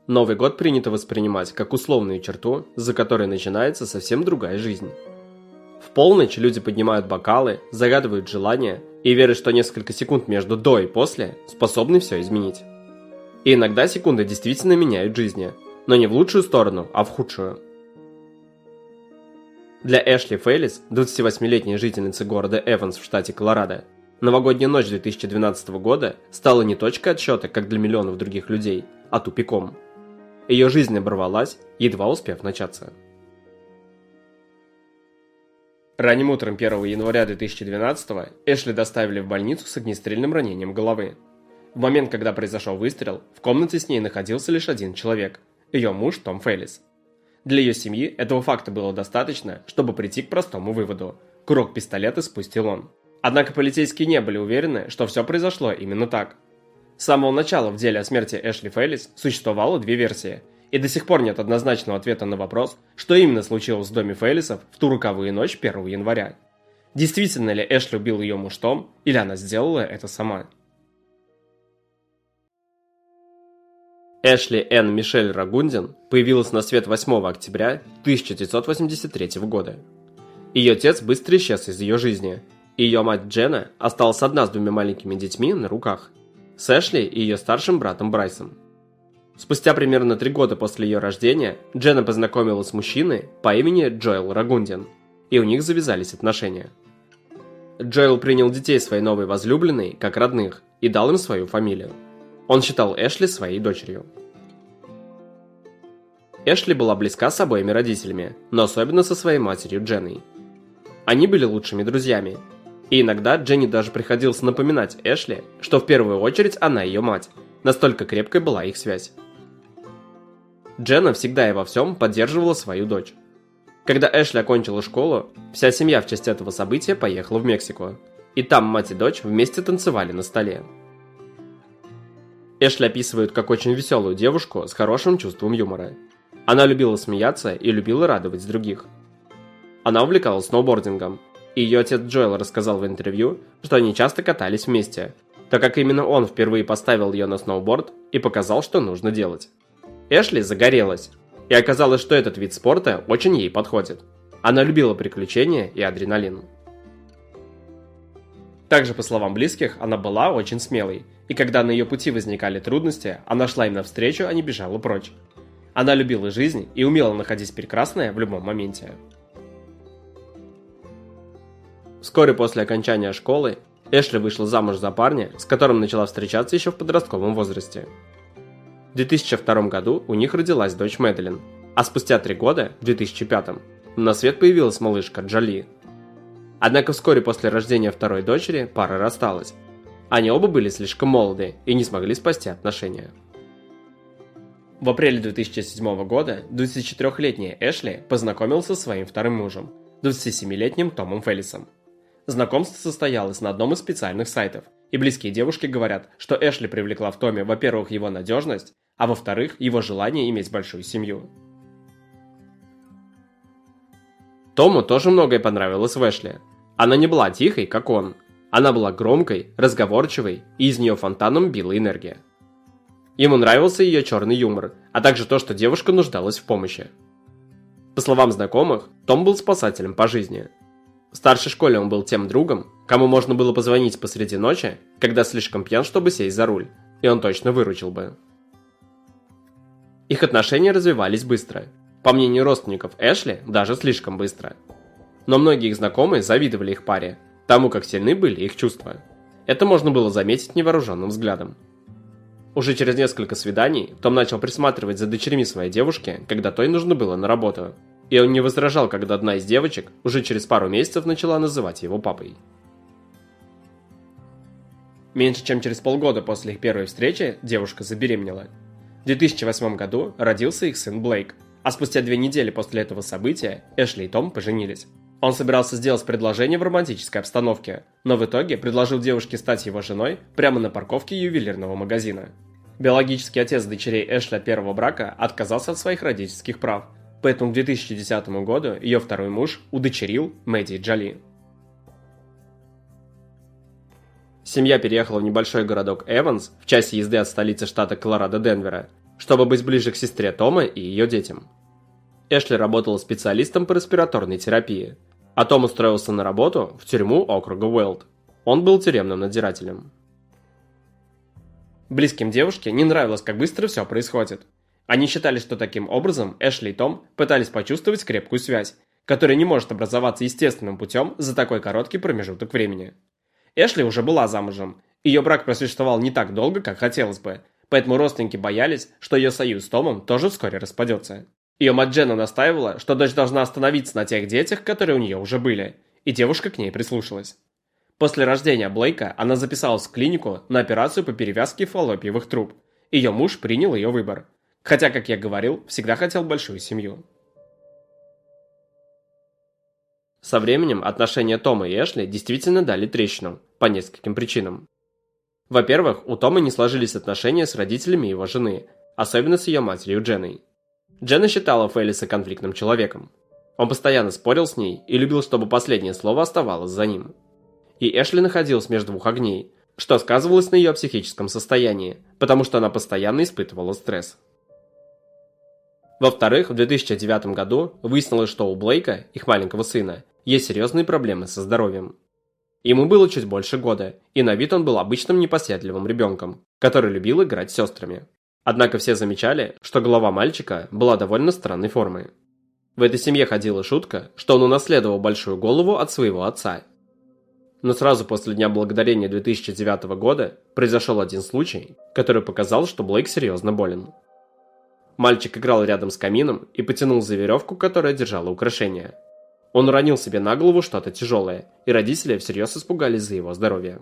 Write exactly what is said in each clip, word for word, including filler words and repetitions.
Новый год принято воспринимать как условную черту, за которой начинается совсем другая жизнь. В полночь люди поднимают бокалы, загадывают желания и верят, что несколько секунд между до и после способны все изменить. И иногда секунды действительно меняют жизни, но не в лучшую сторону, а в худшую. Для Эшли Фелис, двадцативосьмилетней жительницы города Эванс в штате Колорадо, новогодняя ночь две тысячи двенадцатого года стала не точкой отсчета, как для миллионов других людей, а тупиком. Ее жизнь оборвалась, едва успев начаться. Ранним утром первого января две тысячи двенадцатого Эшли доставили в больницу с огнестрельным ранением головы. В момент, когда произошел выстрел, в комнате с ней находился лишь один человек – ее муж Том Фелис. Для ее семьи этого факта было достаточно, чтобы прийти к простому выводу – курок пистолета спустил он. Однако полицейские не были уверены, что все произошло именно так. С самого начала в деле о смерти Эшли Фелис существовало две версии, и до сих пор нет однозначного ответа на вопрос, что именно случилось в доме Фелисов в ту роковую ночь первого января. Действительно ли Эшли убил ее муж Том, или она сделала это сама? Эшли Энн Мишель Рагундин появилась на свет восьмого октября тысяча девятьсот восемьдесят третьего года. Ее отец быстро исчез из ее жизни, и ее мать Дженна осталась одна с двумя маленькими детьми на руках, с Эшли и ее старшим братом Брайсом. Спустя примерно три года после ее рождения Дженна познакомилась с мужчиной по имени Джоэл Рагундин, и у них завязались отношения. Джоэл принял детей своей новой возлюбленной как родных и дал им свою фамилию. Он считал Эшли своей дочерью. Эшли была близка с обоими родителями, но особенно со своей матерью Дженной. Они были лучшими друзьями, и иногда Дженни даже приходилось напоминать Эшли, что в первую очередь она ее мать, настолько крепкой была их связь. Дженна всегда и во всем поддерживала свою дочь. Когда Эшли окончила школу, вся семья в честь этого события поехала в Мексику, и там мать и дочь вместе танцевали на столе. Эшли описывают как очень веселую девушку с хорошим чувством юмора. Она любила смеяться и любила радовать других. Она увлекалась сноубордингом, и ее отец Джоэл рассказал в интервью, что они часто катались вместе, так как именно он впервые поставил ее на сноуборд и показал, что нужно делать. Эшли загорелась, и оказалось, что этот вид спорта очень ей подходит. Она любила приключения и адреналин. Также, по словам близких, она была очень смелой, и когда на ее пути возникали трудности, она шла им навстречу, а не бежала прочь. Она любила жизнь и умела находить прекрасное в любом моменте. Вскоре после окончания школы Эшли вышла замуж за парня, с которым начала встречаться еще в подростковом возрасте. В две тысячи втором году у них родилась дочь Мэдлин, а спустя три года, в две тысячи пятом, на свет появилась малышка Джоли. Однако вскоре после рождения второй дочери пара рассталась. Они оба были слишком молоды и не смогли спасти отношения. В апреле две тысячи седьмого года двадцатичетырехлетняя Эшли познакомилась со своим вторым мужем, двадцатисемилетним Томом Фелисом. Знакомство состоялось на одном из специальных сайтов, и близкие девушки говорят, что Эшли привлекла в Томе, во-первых, его надежность, а во-вторых, его желание иметь большую семью. Тому тоже многое понравилось в Эшли. Она не была тихой, как он. Она была громкой, разговорчивой, и из нее фонтаном била энергия. Ему нравился ее черный юмор, а также то, что девушка нуждалась в помощи. По словам знакомых, Том был спасателем по жизни. В старшей школе он был тем другом, кому можно было позвонить посреди ночи, когда слишком пьян, чтобы сесть за руль, и он точно выручил бы. Их отношения развивались быстро. По мнению родственников Эшли, даже слишком быстро. Но многие их знакомые завидовали их паре, тому, как сильны были их чувства. Это можно было заметить невооруженным взглядом. Уже через несколько свиданий Том начал присматривать за дочерьми своей девушки, когда той нужно было на работу. И он не возражал, когда одна из девочек уже через пару месяцев начала называть его папой. Меньше чем через полгода после их первой встречи девушка забеременела. В две тысячи восьмом году родился их сын Блейк, а спустя две недели после этого события Эшли и Том поженились. Он собирался сделать предложение в романтической обстановке, но в итоге предложил девушке стать его женой прямо на парковке ювелирного магазина. Биологический отец дочерей Эшли от первого брака отказался от своих родительских прав, поэтому к две тысячи десятому году ее второй муж удочерил Мэдди Джоли. Семья переехала в небольшой городок Эванс, в часе езды от столицы штата Колорадо Денвера, чтобы быть ближе к сестре Тома и ее детям. Эшли работала специалистом по респираторной терапии, а Том устроился на работу в тюрьму округа Уэлд. Он был тюремным надзирателем. Близким девушке не нравилось, как быстро все происходит. Они считали, что таким образом Эшли и Том пытались почувствовать крепкую связь, которая не может образоваться естественным путем за такой короткий промежуток времени. Эшли уже была замужем, ее брак просуществовал не так долго, как хотелось бы, поэтому родственники боялись, что ее союз с Томом тоже вскоре распадется. Ее мать Дженна настаивала, что дочь должна остановиться на тех детях, которые у нее уже были, и девушка к ней прислушалась. После рождения Блейка она записалась в клинику на операцию по перевязке фаллопиевых труб. Ее муж принял ее выбор, хотя, как я говорил, всегда хотел большую семью. Со временем отношения Тома и Эшли действительно дали трещину, по нескольким причинам. Во-первых, у Тома не сложились отношения с родителями его жены, особенно с ее матерью Дженной. Дженна считала Фелиса конфликтным человеком. Он постоянно спорил с ней и любил, чтобы последнее слово оставалось за ним. И Эшли находилась между двух огней, что сказывалось на ее психическом состоянии, потому что она постоянно испытывала стресс. Во-вторых, в две тысячи девятом году выяснилось, что у Блейка, их маленького сына, есть серьезные проблемы со здоровьем. Ему было чуть больше года, и на вид он был обычным непоседливым ребенком, который любил играть с сестрами. Однако все замечали, что голова мальчика была довольно странной формы. В этой семье ходила шутка, что он унаследовал большую голову от своего отца. Но сразу после Дня Благодарения две тысячи девятого года произошел один случай, который показал, что Блейк серьезно болен. Мальчик играл рядом с камином и потянул за веревку, которая держала украшение. Он уронил себе на голову что-то тяжелое, и родители всерьез испугались за его здоровье.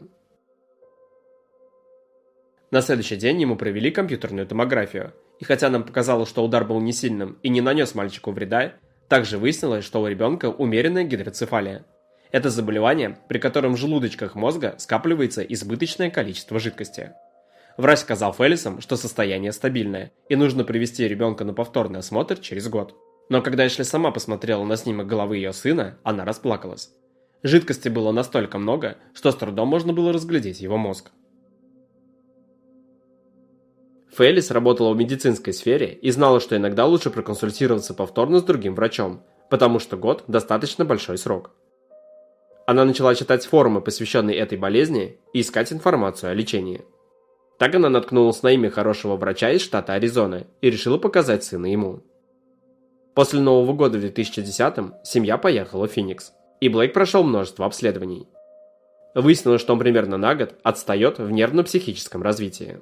На следующий день ему провели компьютерную томографию, и хотя нам показалось, что удар был не сильным и не нанес мальчику вреда, также выяснилось, что у ребенка умеренная гидроцефалия. Это заболевание, при котором в желудочках мозга скапливается избыточное количество жидкости. Врач сказал Фелисам, что состояние стабильное, и нужно привести ребенка на повторный осмотр через год. Но когда Эшли сама посмотрела на снимок головы ее сына, она расплакалась. Жидкости было настолько много, что с трудом можно было разглядеть его мозг. Фелис работала в медицинской сфере и знала, что иногда лучше проконсультироваться повторно с другим врачом, потому что год – достаточно большой срок. Она начала читать форумы, посвященные этой болезни, и искать информацию о лечении. Так она наткнулась на имя хорошего врача из штата Аризона и решила показать сына ему. После Нового года в две тысячи десятом семья поехала в Феникс, и Блейк прошел множество обследований. Выяснилось, что он примерно на год отстает в нервно-психическом развитии.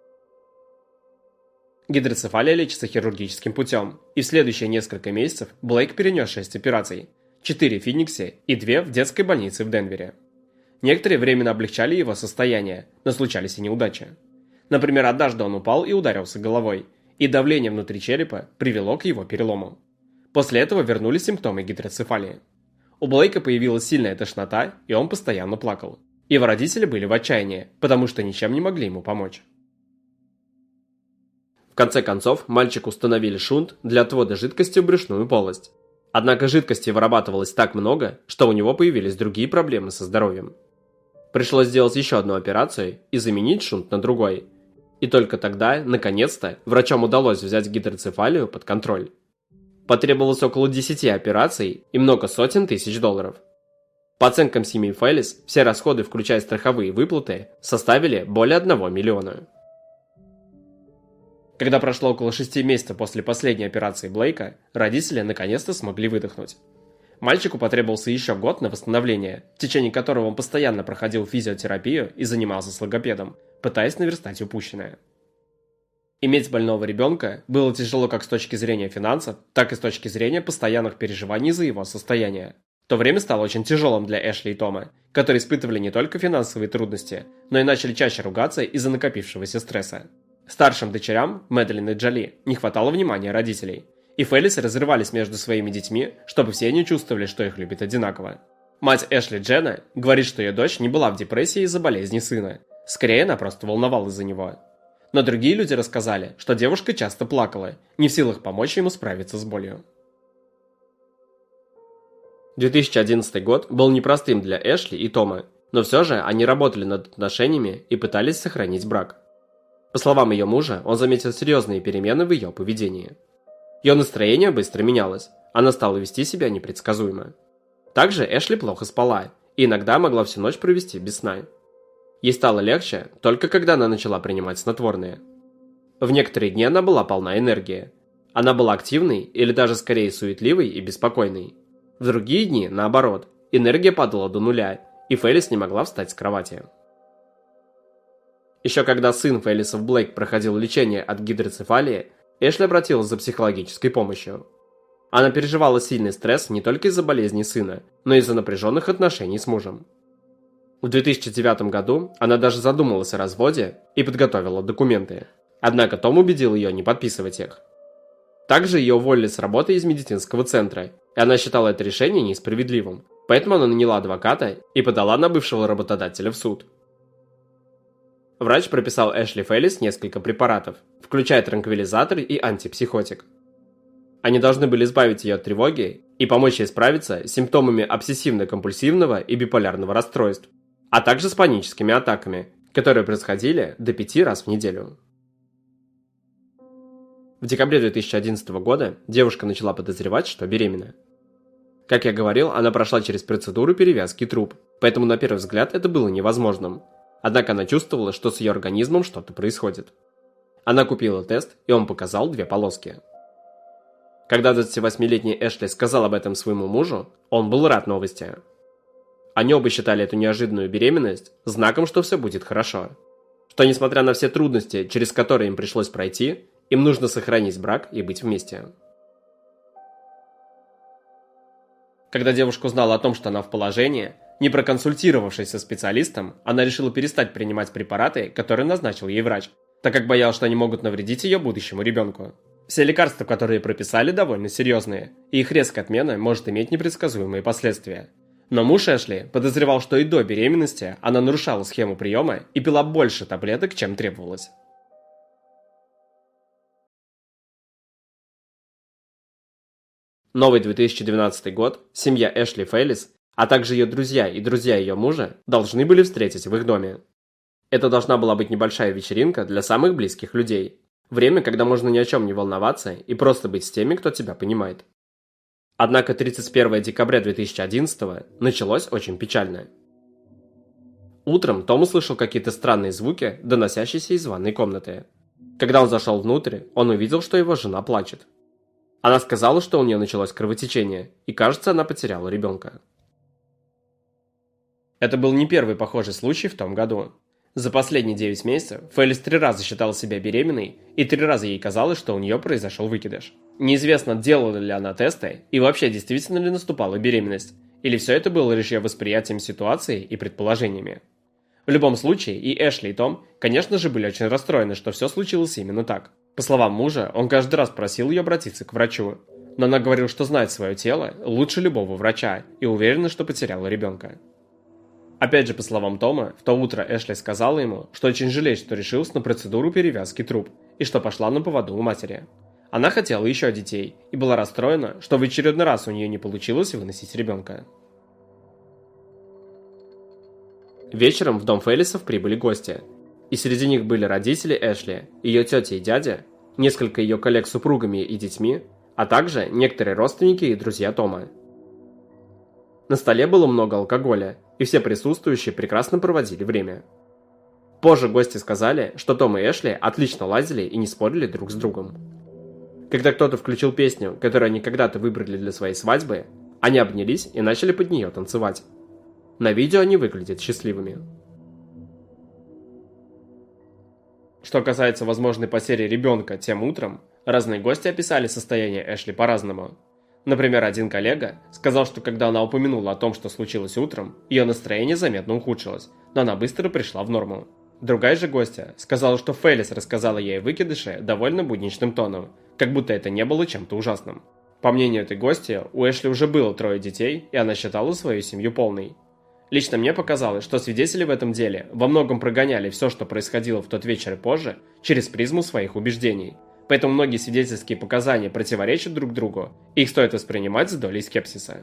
Гидроцефалия лечится хирургическим путем, и в следующие несколько месяцев Блейк перенес шесть операций, четыре в Фениксе и две в детской больнице в Денвере. Некоторые временно облегчали его состояние, но случались и неудачи. Например, однажды он упал и ударился головой, и давление внутри черепа привело к его перелому. После этого вернулись симптомы гидроцефалии. У Блейка появилась сильная тошнота, и он постоянно плакал. Его родители были в отчаянии, потому что ничем не могли ему помочь. В конце концов, мальчику установили шунт для отвода жидкости в брюшную полость. Однако жидкости вырабатывалось так много, что у него появились другие проблемы со здоровьем. Пришлось сделать еще одну операцию и заменить шунт на другой. И только тогда, наконец-то, врачам удалось взять гидроцефалию под контроль. Потребовалось около десяти операций и много сотен тысяч долларов. По оценкам семьи Фелис, все расходы, включая страховые выплаты, составили более одного миллиона. Когда прошло около шести месяцев после последней операции Блейка, родители наконец-то смогли выдохнуть. Мальчику потребовался еще год на восстановление, в течение которого он постоянно проходил физиотерапию и занимался с логопедом, пытаясь наверстать упущенное. Иметь больного ребенка было тяжело как с точки зрения финансов, так и с точки зрения постоянных переживаний за его состояние. То время стало очень тяжелым для Эшли и Тома, которые испытывали не только финансовые трудности, но и начали чаще ругаться из-за накопившегося стресса. Старшим дочерям, Мэдалин и Джоли, не хватало внимания родителей, и Фелис разрывались между своими детьми, чтобы все они чувствовали, что их любят одинаково. Мать Эшли, Дженна, говорит, что ее дочь не была в депрессии из-за болезни сына, скорее она просто волновалась за него. Но другие люди рассказали, что девушка часто плакала, не в силах помочь ему справиться с болью. две тысячи одиннадцатый год был непростым для Эшли и Тома, но все же они работали над отношениями и пытались сохранить брак. По словам ее мужа, он заметил серьезные перемены в ее поведении. Ее настроение быстро менялось, она стала вести себя непредсказуемо. Также Эшли плохо спала и иногда могла всю ночь провести без сна. Ей стало легче только когда она начала принимать снотворные. В некоторые дни она была полна энергии. Она была активной или даже скорее суетливой и беспокойной. В другие дни, наоборот, энергия падала до нуля, и Фелис не могла встать с кровати. Еще когда сын Фелисов Блейк проходил лечение от гидроцефалии, Эшли обратилась за психологической помощью. Она переживала сильный стресс не только из-за болезни сына, но и из-за напряженных отношений с мужем. В две тысячи девятом году она даже задумалась о разводе и подготовила документы. Однако Том убедил ее не подписывать их. Также ее уволили с работы из медицинского центра, и она считала это решение несправедливым, поэтому она наняла адвоката и подала на бывшего работодателя в суд. Врач прописал Эшли Фелис несколько препаратов, включая транквилизатор и антипсихотик. Они должны были избавить ее от тревоги и помочь ей справиться с симптомами обсессивно-компульсивного и биполярного расстройств, а также с паническими атаками, которые происходили до пяти раз в неделю. В декабре две тысячи одиннадцатого года девушка начала подозревать, что беременна. Как я говорил, она прошла через процедуру перевязки труб, поэтому на первый взгляд это было невозможным. Однако она чувствовала, что с ее организмом что-то происходит. Она купила тест, и он показал две полоски. Когда двадцативосьмилетний Эшли сказал об этом своему мужу, он был рад новости. Они оба считали эту неожиданную беременность знаком, что все будет хорошо. Что несмотря на все трудности, через которые им пришлось пройти, им нужно сохранить брак и быть вместе. Когда девушка узнала о том, что она в положении, не проконсультировавшись со специалистом, она решила перестать принимать препараты, которые назначил ей врач, так как боялась, что они могут навредить ее будущему ребенку. Все лекарства, которые прописали, довольно серьезные, и их резкая отмена может иметь непредсказуемые последствия. Но муж Эшли подозревал, что и до беременности она нарушала схему приема и пила больше таблеток, чем требовалось. Новый две тысячи двенадцатый год семья Эшли Фелис, а также ее друзья и друзья ее мужа должны были встретить в их доме. Это должна была быть небольшая вечеринка для самых близких людей. Время, когда можно ни о чем не волноваться и просто быть с теми, кто тебя понимает. Однако тридцать первого декабря две тысячи одиннадцатого началось очень печально. Утром Том услышал какие-то странные звуки, доносящиеся из ванной комнаты. Когда он зашел внутрь, он увидел, что его жена плачет. Она сказала, что у нее началось кровотечение, и, кажется, она потеряла ребенка. Это был не первый похожий случай в том году. За последние девять месяцев Фелис три раза считала себя беременной, и три раза ей казалось, что у нее произошел выкидыш. Неизвестно, делала ли она тесты, и вообще действительно ли наступала беременность, или все это было лишь ее восприятием ситуации и предположениями. В любом случае, и Эшли, и Том, конечно же, были очень расстроены, что все случилось именно так. По словам мужа, он каждый раз просил ее обратиться к врачу, но она говорила, что знает свое тело лучше любого врача и уверена, что потеряла ребенка. Опять же, по словам Тома, в то утро Эшли сказала ему, что очень жалеет, что решилась на процедуру перевязки труб и что пошла на поводу у матери. Она хотела еще детей и была расстроена, что в очередной раз у нее не получилось выносить ребенка. Вечером в дом Фелисов прибыли гости, и среди них были родители Эшли, ее тетя и дядя, несколько ее коллег с супругами и детьми, а также некоторые родственники и друзья Тома. На столе было много алкоголя, и все присутствующие прекрасно проводили время. Позже гости сказали, что Том и Эшли отлично ладили и не спорили друг с другом. Когда кто-то включил песню, которую они когда-то выбрали для своей свадьбы, они обнялись и начали под нее танцевать. На видео они выглядят счастливыми. Что касается возможной потери ребенка тем утром, разные гости описали состояние Эшли по-разному. Например, один коллега сказал, что когда она упомянула о том, что случилось утром, ее настроение заметно ухудшилось, но она быстро пришла в норму. Другая же гостья сказала, что Фелис рассказала ей о выкидыше довольно будничным тоном, как будто это не было чем-то ужасным. По мнению этой гости, у Эшли уже было трое детей, и она считала свою семью полной. Лично мне показалось, что свидетели в этом деле во многом прогоняли все, что происходило в тот вечер и позже, через призму своих убеждений. Поэтому многие свидетельские показания противоречат друг другу, и их стоит воспринимать с долей скепсиса.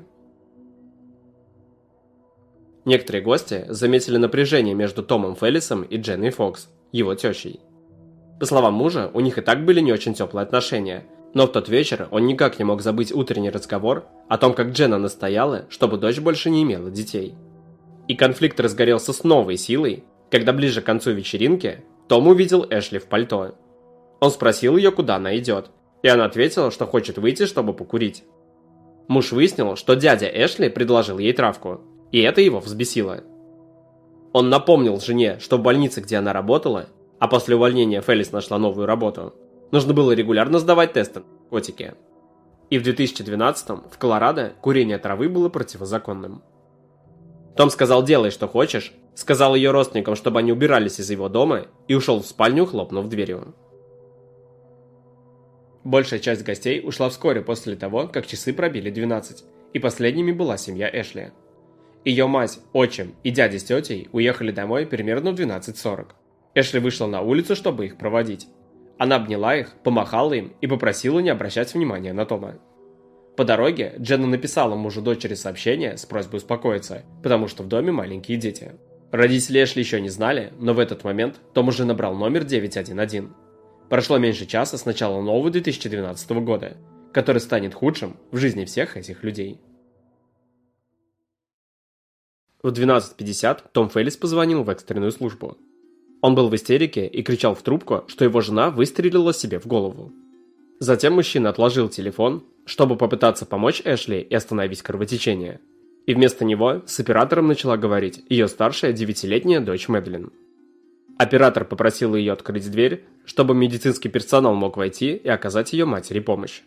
Некоторые гости заметили напряжение между Томом Фелисом и Дженной Фокс, его тещей. По словам мужа, у них и так были не очень теплые отношения, но в тот вечер он никак не мог забыть утренний разговор о том, как Дженна настояла, чтобы дочь больше не имела детей. И конфликт разгорелся с новой силой, когда ближе к концу вечеринки Том увидел Эшли в пальто. Он спросил ее, куда она идет, и она ответила, что хочет выйти, чтобы покурить. Муж выяснил, что дядя Эшли предложил ей травку, и это его взбесило. Он напомнил жене, что в больнице, где она работала, а после увольнения Фелис нашла новую работу, нужно было регулярно сдавать тесты на наркотики. И в две тысячи двенадцатом в Колорадо курение травы было противозаконным. Том сказал «делай, что хочешь», сказал ее родственникам, чтобы они убирались из его дома, и ушел в спальню, хлопнув дверью. Большая часть гостей ушла вскоре после того, как часы пробили двенадцать, и последними была семья Эшли. Ее мать, отчим и дядя с тетей уехали домой примерно в двенадцать сорок. Эшли вышла на улицу, чтобы их проводить. Она обняла их, помахала им и попросила не обращать внимания на Тома. По дороге Дженна написала мужу дочери сообщение с просьбой успокоиться, потому что в доме маленькие дети. Родители Эшли еще не знали, но в этот момент Том уже набрал номер девять один один. Прошло меньше часа с начала нового две тысячи двенадцатого года, который станет худшим в жизни всех этих людей. В двенадцать пятьдесят Том Фелис позвонил в экстренную службу. Он был в истерике и кричал в трубку, что его жена выстрелила себе в голову. Затем мужчина отложил телефон, чтобы попытаться помочь Эшли и остановить кровотечение. И вместо него с оператором начала говорить ее старшая девятилетняя дочь Мэдлин. Оператор попросил ее открыть дверь, чтобы медицинский персонал мог войти и оказать ее матери помощь.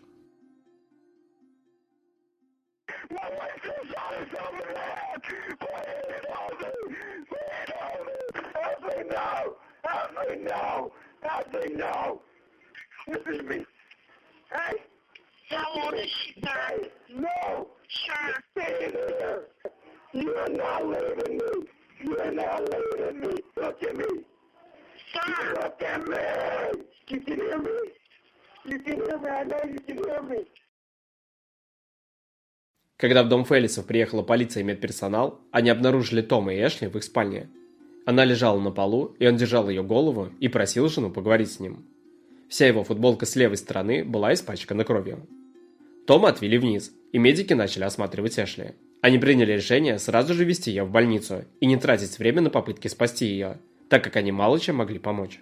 No, nothing, no. Listen to me. Hey? How old is she, sir? No. Sure. Stay there. You are not leaving me. You are not leaving me. Look at me. Sir. Look at me. You can hear me. You can hear me. I know you can hear me. Когда в дом Фелисов приехала полиция и медперсонал, они обнаружили Тома и Эшли в их спальне. Она лежала на полу, и он держал ее голову и просил жену поговорить с ним. Вся его футболка с левой стороны была испачкана кровью. Тома отвели вниз, и медики начали осматривать Эшли. Они приняли решение сразу же везти ее в больницу и не тратить время на попытки спасти ее, так как они мало чем могли помочь.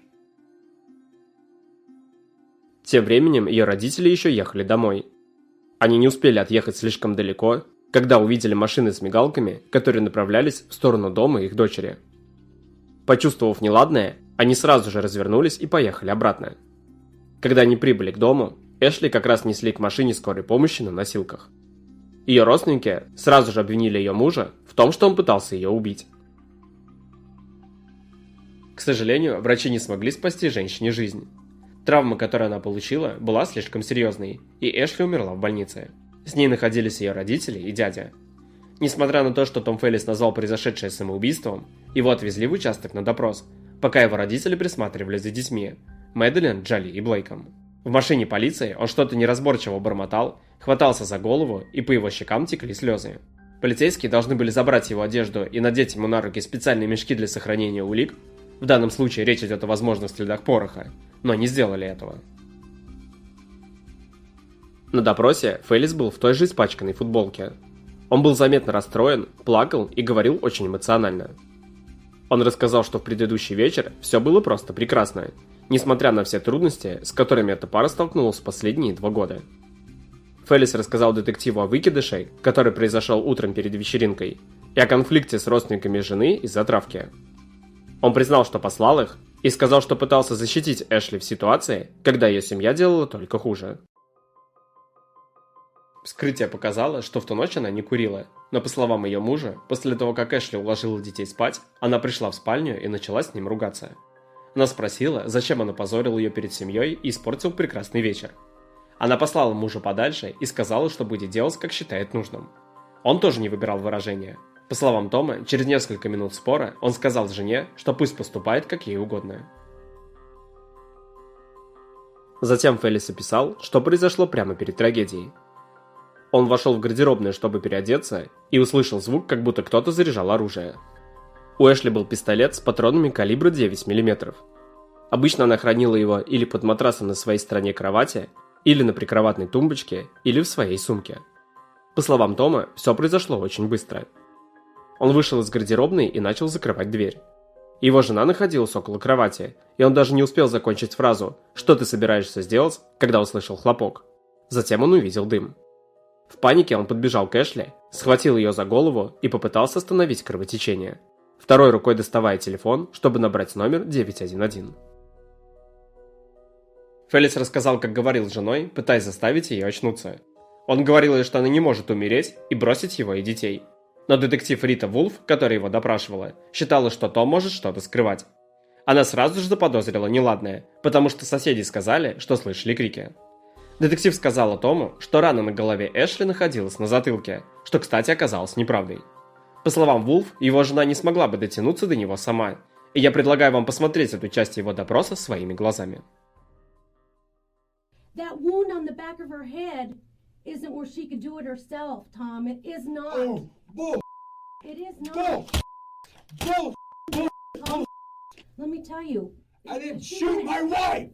Тем временем ее родители еще ехали домой. Они не успели отъехать слишком далеко, когда увидели машины с мигалками, которые направлялись в сторону дома их дочери. Почувствовав неладное, они сразу же развернулись и поехали обратно. Когда они прибыли к дому, Эшли как раз несли к машине скорой помощи на носилках. Ее родственники сразу же обвинили ее мужа в том, что он пытался ее убить. К сожалению, врачи не смогли спасти женщине жизнь. Травма, которую она получила, была слишком серьезной, и Эшли умерла в больнице. С ней находились ее родители и дядя. Несмотря на то, что Том Фелис назвал произошедшее самоубийством, его отвезли в участок на допрос, пока его родители присматривали за детьми – Мэдлин, Джоли и Блейком. В машине полиции он что-то неразборчиво бормотал, хватался за голову, и по его щекам текли слезы. Полицейские должны были забрать его одежду и надеть ему на руки специальные мешки для сохранения улик, в данном случае речь идет о возможных следах пороха, но не сделали этого. На допросе Фелис был в той же испачканной футболке. Он был заметно расстроен, плакал и говорил очень эмоционально. Он рассказал, что в предыдущий вечер все было просто прекрасно, несмотря на все трудности, с которыми эта пара столкнулась в последние два года. Фелис рассказал детективу о выкидыше, который произошел утром перед вечеринкой, и о конфликте с родственниками жены из-за травки. Он признал, что послал их, и сказал, что пытался защитить Эшли в ситуации, когда ее семья делала только хуже. Вскрытие показало, что в ту ночь она не курила, но по словам ее мужа, после того, как Эшли уложила детей спать, она пришла в спальню и начала с ним ругаться. Она спросила, зачем он опозорил ее перед семьей и испортил прекрасный вечер. Она послала мужа подальше и сказала, что будет делать, как считает нужным. Он тоже не выбирал выражения. По словам Тома, через несколько минут спора он сказал жене, что пусть поступает, как ей угодно. Затем Фелис описал, что произошло прямо перед трагедией. Он вошел в гардеробную, чтобы переодеться, и услышал звук, как будто кто-то заряжал оружие. У Эшли был пистолет с патронами калибра девять миллиметров. Обычно она хранила его или под матрасом на своей стороне кровати, или на прикроватной тумбочке, или в своей сумке. По словам Тома, все произошло очень быстро. Он вышел из гардеробной и начал закрывать дверь. Его жена находилась около кровати, и он даже не успел закончить фразу «Что ты собираешься сделать?», когда услышал хлопок. Затем он увидел дым. В панике он подбежал к Эшли, схватил ее за голову и попытался остановить кровотечение, второй рукой доставая телефон, чтобы набрать номер девять один один. Фелис рассказал, как говорил с женой, пытаясь заставить ее очнуться. Он говорил ей, что она не может умереть и бросить его и детей. Но детектив Рита Вулф, которая его допрашивала, считала, что Том может что-то скрывать. Она сразу же заподозрила неладное, потому что соседи сказали, что слышали крики. Детектив сказала Тому, что рана на голове Эшли находилась на затылке, что, кстати, оказалось неправдой. По словам Вулф, его жена не смогла бы дотянуться до него сама, и я предлагаю вам посмотреть эту часть его допроса своими глазами. That wound on the back of her head isn't where she could do it herself, Tom. It is not. Oh, bull, It is bull, not. bull, bull, bull. Let me tell you. I didn't She shoot didn't- my wife.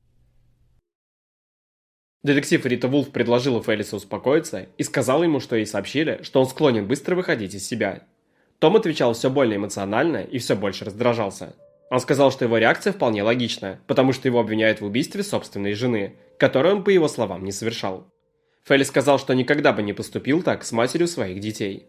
Детектив Рита Вулф предложила Фелису успокоиться и сказала ему, что ей сообщили, что он склонен быстро выходить из себя. Том отвечал все более эмоционально и все больше раздражался. Он сказал, что его реакция вполне логична, потому что его обвиняют в убийстве собственной жены, которую он, по его словам, не совершал. Фелис сказал, что никогда бы не поступил так с матерью своих детей.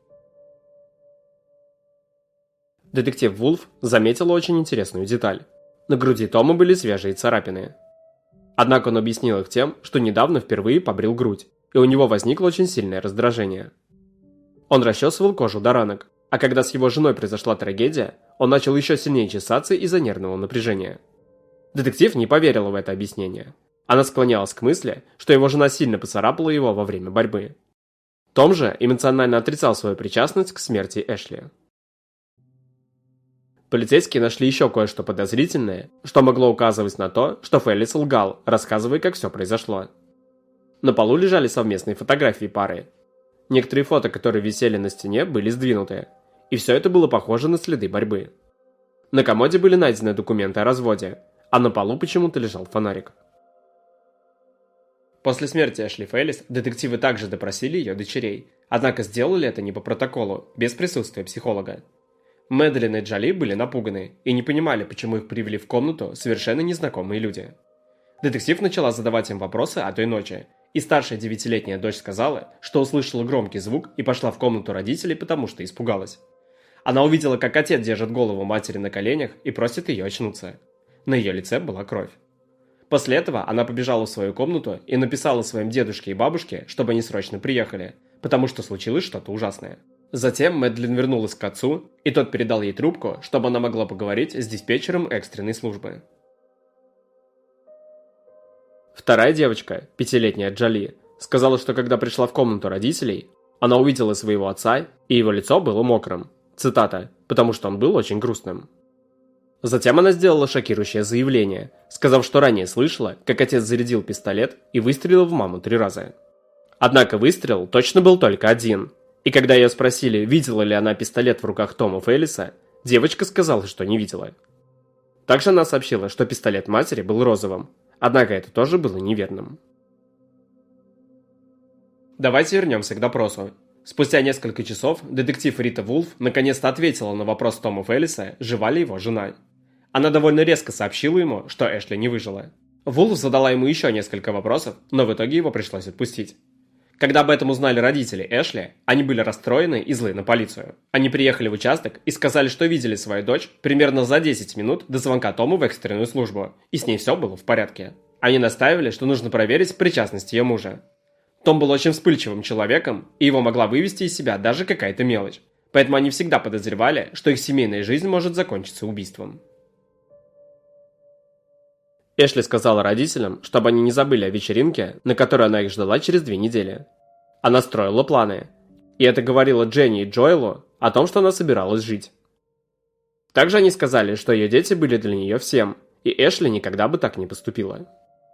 Детектив Вулф заметила очень интересную деталь. На груди Тома были свежие царапины. Однако он объяснил их тем, что недавно впервые побрил грудь, и у него возникло очень сильное раздражение. Он расчесывал кожу до ранок, а когда с его женой произошла трагедия, он начал еще сильнее чесаться из-за нервного напряжения. Детектив не поверила в это объяснение. Она склонялась к мысли, что его жена сильно поцарапала его во время борьбы. Том же эмоционально отрицал свою причастность к смерти Эшли. Полицейские нашли еще кое-что подозрительное, что могло указывать на то, что Фелис лгал, рассказывая, как все произошло. На полу лежали совместные фотографии пары. Некоторые фото, которые висели на стене, были сдвинуты, и все это было похоже на следы борьбы. На комоде были найдены документы о разводе, а на полу почему-то лежал фонарик. После смерти Эшли Фелис детективы также допросили ее дочерей, однако сделали это не по протоколу, без присутствия психолога. Мэдалин и Джоли были напуганы и не понимали, почему их привели в комнату совершенно незнакомые люди. Детектив начала задавать им вопросы о той ночи, и старшая девятилетняя дочь сказала, что услышала громкий звук и пошла в комнату родителей, потому что испугалась. Она увидела, как отец держит голову матери на коленях и просит ее очнуться. На ее лице была кровь. После этого она побежала в свою комнату и написала своим дедушке и бабушке, чтобы они срочно приехали, потому что случилось что-то ужасное. Затем Мэдалин вернулась к отцу, и тот передал ей трубку, чтобы она могла поговорить с диспетчером экстренной службы. Вторая девочка, пятилетняя Джоли, сказала, что когда пришла в комнату родителей, она увидела своего отца, и его лицо было мокрым. Цитата, потому что он был очень грустным. Затем она сделала шокирующее заявление, сказав, что ранее слышала, как отец зарядил пистолет и выстрелил в маму три раза. Однако выстрел точно был только один, и когда ее спросили, видела ли она пистолет в руках Тома Фелиса, девочка сказала, что не видела. Также она сообщила, что пистолет матери был розовым, однако это тоже было неверным. Давайте вернемся к допросу. Спустя несколько часов детектив Рита Вулф наконец-то ответила на вопрос Тома Фелиса, жива ли его жена. Она довольно резко сообщила ему, что Эшли не выжила. Вулф задала ему еще несколько вопросов, но в итоге его пришлось отпустить. Когда об этом узнали родители Эшли, они были расстроены и злы на полицию. Они приехали в участок и сказали, что видели свою дочь примерно за десять минут до звонка Тому в экстренную службу, и с ней все было в порядке. Они настаивали, что нужно проверить причастность ее мужа. Том был очень вспыльчивым человеком, и его могла вывести из себя даже какая-то мелочь, поэтому они всегда подозревали, что их семейная жизнь может закончиться убийством. Эшли сказала родителям, чтобы они не забыли о вечеринке, на которой она их ждала через две недели. Она строила планы, и это говорило Дженни и Джоэлу о том, что она собиралась жить. Также они сказали, что ее дети были для нее всем, и Эшли никогда бы так не поступила.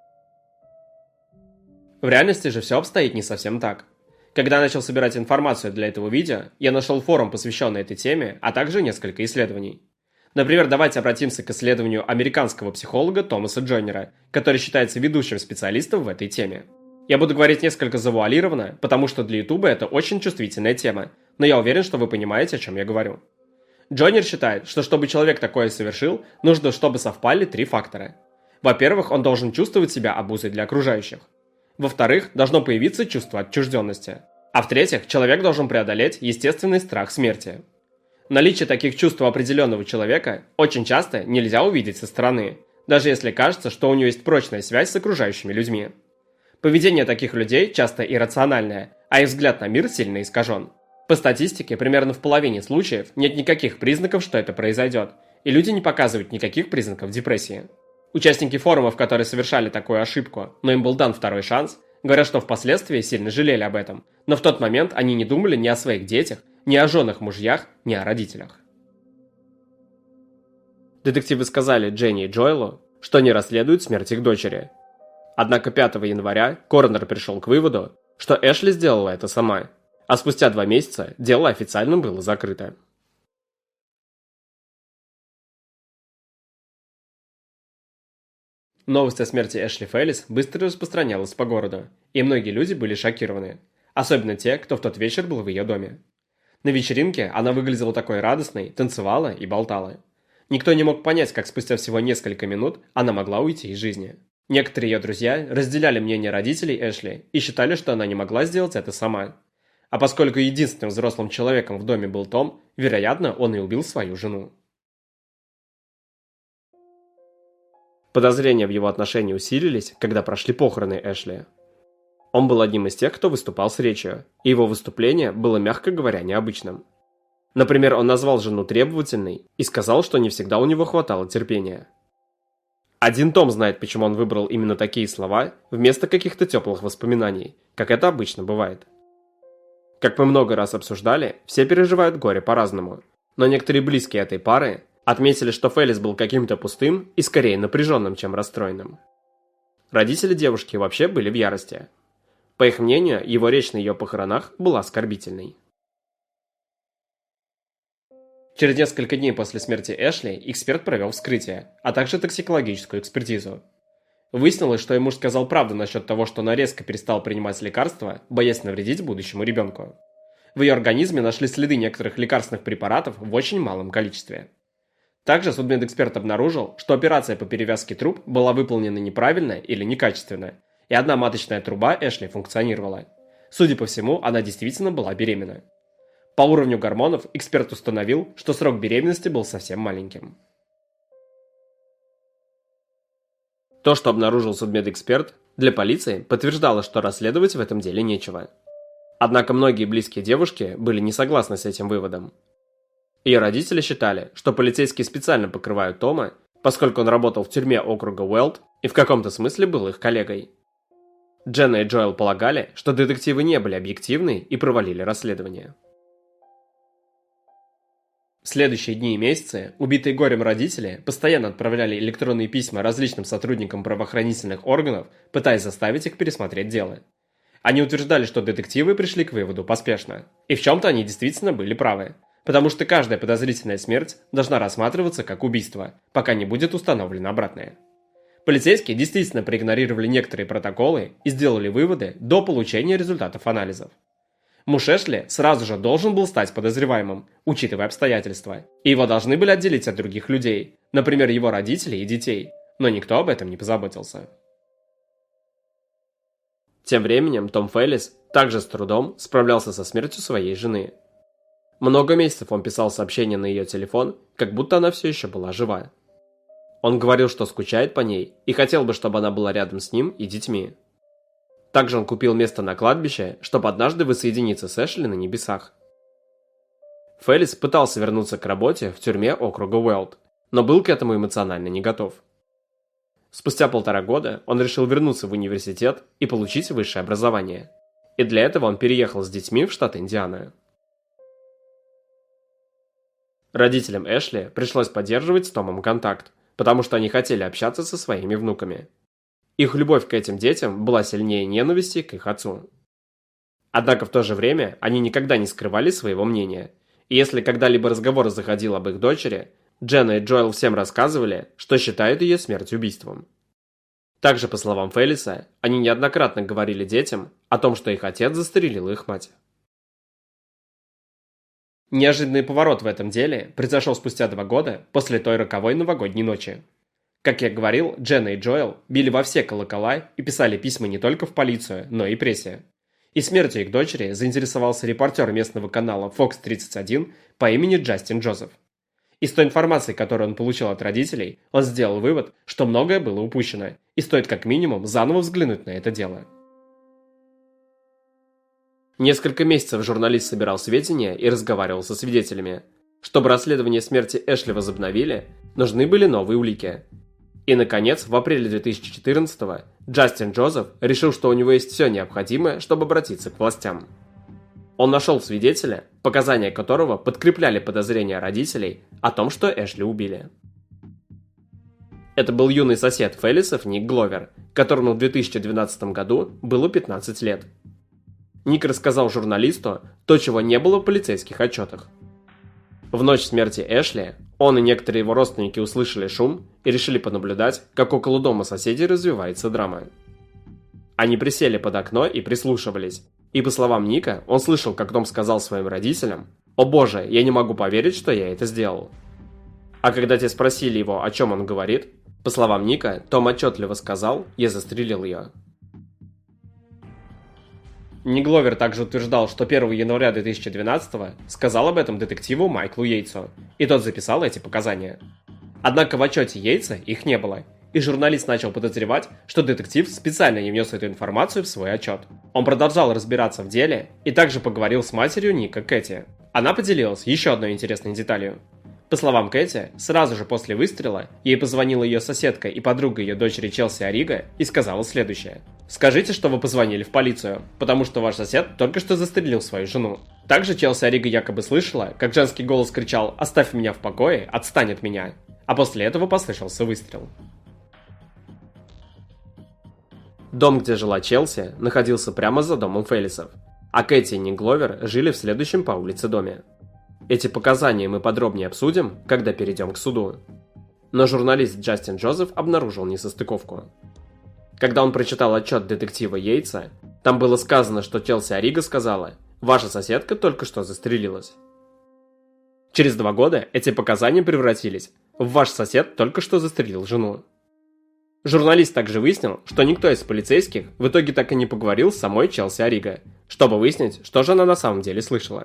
В реальности же все обстоит не совсем так. Когда я начал собирать информацию для этого видео, я нашел форум, посвященный этой теме, а также несколько исследований. Например, давайте обратимся к исследованию американского психолога Томаса Джойнера, который считается ведущим специалистом в этой теме. Я буду говорить несколько завуалированно, потому что для Ютуба это очень чувствительная тема, но я уверен, что вы понимаете, о чем я говорю. Джойнер считает, что чтобы человек такое совершил, нужно, чтобы совпали три фактора. Во-первых, он должен чувствовать себя обузой для окружающих. Во-вторых, должно появиться чувство отчужденности. А в-третьих, человек должен преодолеть естественный страх смерти. Наличие таких чувств у определенного человека очень часто нельзя увидеть со стороны, даже если кажется, что у него есть прочная связь с окружающими людьми. Поведение таких людей часто иррациональное, а их взгляд на мир сильно искажен. По статистике, примерно в половине случаев нет никаких признаков, что это произойдет, и люди не показывают никаких признаков депрессии. Участники форумов, которые совершали такую ошибку, но им был дан второй шанс, говорят, что впоследствии сильно жалели об этом, но в тот момент они не думали ни о своих детях, ни о женах, мужьях, ни о родителях. Детективы сказали Дженни и Джоэлу, что они расследуют смерть их дочери. Однако пятого января коронер пришел к выводу, что Эшли сделала это сама, а спустя два месяца дело официально было закрыто. Новость о смерти Эшли Фелис быстро распространялась по городу, и многие люди были шокированы, особенно те, кто в тот вечер был в ее доме. На вечеринке она выглядела такой радостной, танцевала и болтала. Никто не мог понять, как спустя всего несколько минут она могла уйти из жизни. Некоторые ее друзья разделяли мнение родителей Эшли и считали, что она не могла сделать это сама. А поскольку единственным взрослым человеком в доме был Том, вероятно, он и убил свою жену. Подозрения в его отношении усилились, когда прошли похороны Эшли. Он был одним из тех, кто выступал с речью, и его выступление было, мягко говоря, необычным. Например, он назвал жену требовательной и сказал, что не всегда у него хватало терпения. Один Том знает, почему он выбрал именно такие слова вместо каких-то теплых воспоминаний, как это обычно бывает. Как мы много раз обсуждали, все переживают горе по-разному, но некоторые близкие этой пары отметили, что Фелис был каким-то пустым и скорее напряженным, чем расстроенным. Родители девушки вообще были в ярости. По их мнению, его речь на ее похоронах была оскорбительной. Через несколько дней после смерти Эшли эксперт провел вскрытие, а также токсикологическую экспертизу. Выяснилось, что ему сказал правду насчет того, что она резко перестала принимать лекарства, боясь навредить будущему ребенку. В ее организме нашли следы некоторых лекарственных препаратов в очень малом количестве. Также судмедэксперт обнаружил, что операция по перевязке труб была выполнена неправильно или некачественно, и одна маточная труба Эшли функционировала. Судя по всему, она действительно была беременна. По уровню гормонов эксперт установил, что срок беременности был совсем маленьким. То, что обнаружил судмедэксперт, для полиции подтверждало, что расследовать в этом деле нечего. Однако многие близкие девушки были не согласны с этим выводом. Ее родители считали, что полицейские специально покрывают Тома, поскольку он работал в тюрьме округа Уэлд и в каком-то смысле был их коллегой. Дженна и Джоэл полагали, что детективы не были объективны и провалили расследование. В следующие дни и месяцы убитые горем родители постоянно отправляли электронные письма различным сотрудникам правоохранительных органов, пытаясь заставить их пересмотреть дело. Они утверждали, что детективы пришли к выводу поспешно. И в чем-то они действительно были правы. Потому что каждая подозрительная смерть должна рассматриваться как убийство, пока не будет установлено обратное. Полицейские действительно проигнорировали некоторые протоколы и сделали выводы до получения результатов анализов. Муж Эшли сразу же должен был стать подозреваемым, учитывая обстоятельства, и его должны были отделить от других людей, например, его родителей и детей, но никто об этом не позаботился. Тем временем Том Фелис также с трудом справлялся со смертью своей жены. Много месяцев он писал сообщения на ее телефон, как будто она все еще была жива. Он говорил, что скучает по ней и хотел бы, чтобы она была рядом с ним и детьми. Также он купил место на кладбище, чтобы однажды воссоединиться с Эшли на небесах. Фелис пытался вернуться к работе в тюрьме округа Уэлд, но был к этому эмоционально не готов. Спустя полтора года он решил вернуться в университет и получить высшее образование. И для этого он переехал с детьми в штат Индиана. Родителям Эшли пришлось поддерживать с Томом контакт, потому что они хотели общаться со своими внуками. Их любовь к этим детям была сильнее ненависти к их отцу. Однако в то же время они никогда не скрывали своего мнения, и если когда-либо разговор заходил об их дочери, Дженна и Джоэл всем рассказывали, что считают ее смерть убийством. Также, по словам Фелиса, они неоднократно говорили детям о том, что их отец застрелил их мать. Неожиданный поворот в этом деле произошел спустя два года после той роковой новогодней ночи. Как я говорил, Дженна и Джоэл били во все колокола и писали письма не только в полицию, но и прессе. И смертью их дочери заинтересовался репортер местного канала Фокс тридцать один по имени Джастин Джозеф. Из той информации, которую он получил от родителей, он сделал вывод, что многое было упущено, и стоит как минимум заново взглянуть на это дело. Несколько месяцев журналист собирал сведения и разговаривал со свидетелями. Чтобы расследование смерти Эшли возобновили, нужны были новые улики. И, наконец, в апреле две тысячи четырнадцатого Джастин Джозеф решил, что у него есть все необходимое, чтобы обратиться к властям. Он нашел свидетеля, показания которого подкрепляли подозрения родителей о том, что Эшли убили. Это был юный сосед Фелисов Ник Гловер, которому в две тысячи двенадцатом году было пятнадцать лет. Ник рассказал журналисту то, чего не было в полицейских отчетах. В ночь смерти Эшли он и некоторые его родственники услышали шум и решили понаблюдать, как около дома соседей развивается драма. Они присели под окно и прислушивались, и по словам Ника, он слышал, как Том сказал своим родителям: «О боже, я не могу поверить, что я это сделал». А когда те спросили его, о чем он говорит, по словам Ника, Том отчетливо сказал: «Я застрелил ее». Ник Гловер также утверждал, что первого января две тысячи двенадцатого сказал об этом детективу Майклу Йейтсу, и тот записал эти показания. Однако в отчете Йейтса их не было, и журналист начал подозревать, что детектив специально не внес эту информацию в свой отчет. Он продолжал разбираться в деле и также поговорил с матерью Ника, Кэти. Она поделилась еще одной интересной деталью. По словам Кэти, сразу же после выстрела ей позвонила ее соседка и подруга ее дочери Челси Арига и сказала следующее: «Скажите, что вы позвонили в полицию, потому что ваш сосед только что застрелил свою жену». Также Челси Арига якобы слышала, как женский голос кричал: «Оставь меня в покое, отстань от меня», а после этого послышался выстрел. Дом, где жила Челси, находился прямо за домом Фелисов, а Кэти и Ник Гловер жили в следующем по улице доме. Эти показания мы подробнее обсудим, когда перейдем к суду. Но журналист Джастин Джозеф обнаружил несостыковку. Когда он прочитал отчет детектива Йейтса, там было сказано, что Челси Арига сказала: «Ваша соседка только что застрелилась». Через два года эти показания превратились в «Ваш сосед только что застрелил жену». Журналист также выяснил, что никто из полицейских в итоге так и не поговорил с самой Челси Арига, чтобы выяснить, что же она на самом деле слышала.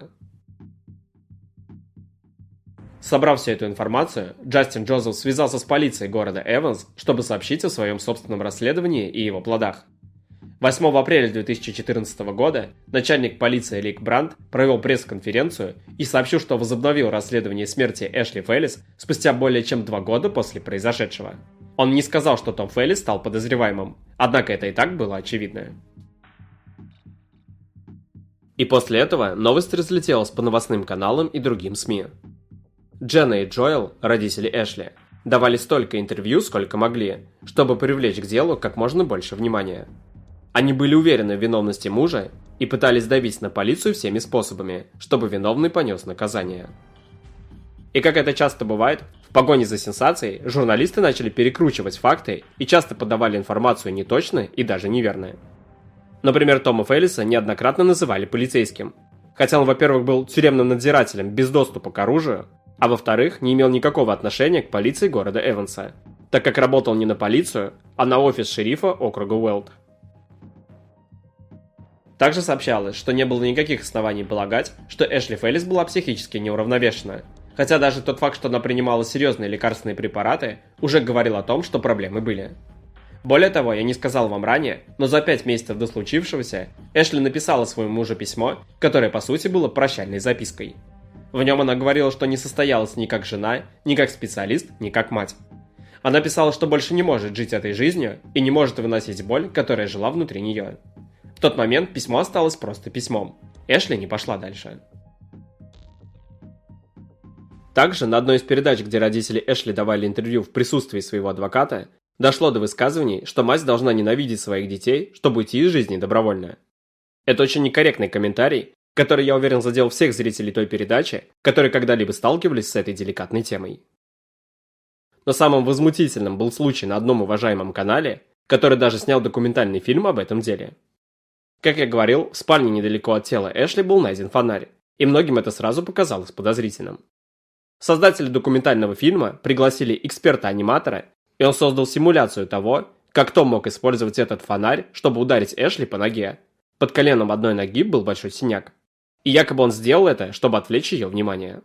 Собрав всю эту информацию, Джастин Джозеф связался с полицией города Эванс, чтобы сообщить о своем собственном расследовании и его плодах. восьмого апреля две тысячи четырнадцатого года начальник полиции Рик Брандт провел пресс-конференцию и сообщил, что возобновил расследование смерти Эшли Фелис спустя более чем два года после произошедшего. Он не сказал, что Том Фелис стал подозреваемым, однако это и так было очевидно. И после этого новость разлетелась по новостным каналам и другим СМИ. Дженна и Джоэл, родители Эшли, давали столько интервью, сколько могли, чтобы привлечь к делу как можно больше внимания. Они были уверены в виновности мужа и пытались давить на полицию всеми способами, чтобы виновный понес наказание. И как это часто бывает, в погоне за сенсацией журналисты начали перекручивать факты и часто подавали информацию неточную и даже неверную. Например, Тома Фелиса неоднократно называли полицейским, хотя он, во-первых, был тюремным надзирателем без доступа к оружию, а во-вторых, не имел никакого отношения к полиции города Эванса, так как работал не на полицию, а на офис шерифа округа Уэлд. Также сообщалось, что не было никаких оснований полагать, что Эшли Фелис была психически неуравновешена, хотя даже тот факт, что она принимала серьезные лекарственные препараты, уже говорил о том, что проблемы были. Более того, я не сказал вам ранее, но за пять месяцев до случившегося Эшли написала своему мужу письмо, которое по сути было прощальной запиской. В нем она говорила, что не состоялась ни как жена, ни как специалист, ни как мать. Она писала, что больше не может жить этой жизнью и не может выносить боль, которая жила внутри нее. В тот момент письмо осталось просто письмом. Эшли не пошла дальше. Также на одной из передач, где родители Эшли давали интервью в присутствии своего адвоката, дошло до высказываний, что мать должна ненавидеть своих детей, чтобы уйти из жизни добровольно. Это очень некорректный комментарий, который, я уверен, задел всех зрителей той передачи, которые когда-либо сталкивались с этой деликатной темой. Но самым возмутительным был случай на одном уважаемом канале, который даже снял документальный фильм об этом деле. Как я говорил, в спальне недалеко от тела Эшли был найден фонарь, и многим это сразу показалось подозрительным. Создатели документального фильма пригласили эксперта-аниматора, и он создал симуляцию того, как Том мог использовать этот фонарь, чтобы ударить Эшли по ноге. Под коленом одной ноги был большой синяк. И якобы он сделал это, чтобы отвлечь ее внимание.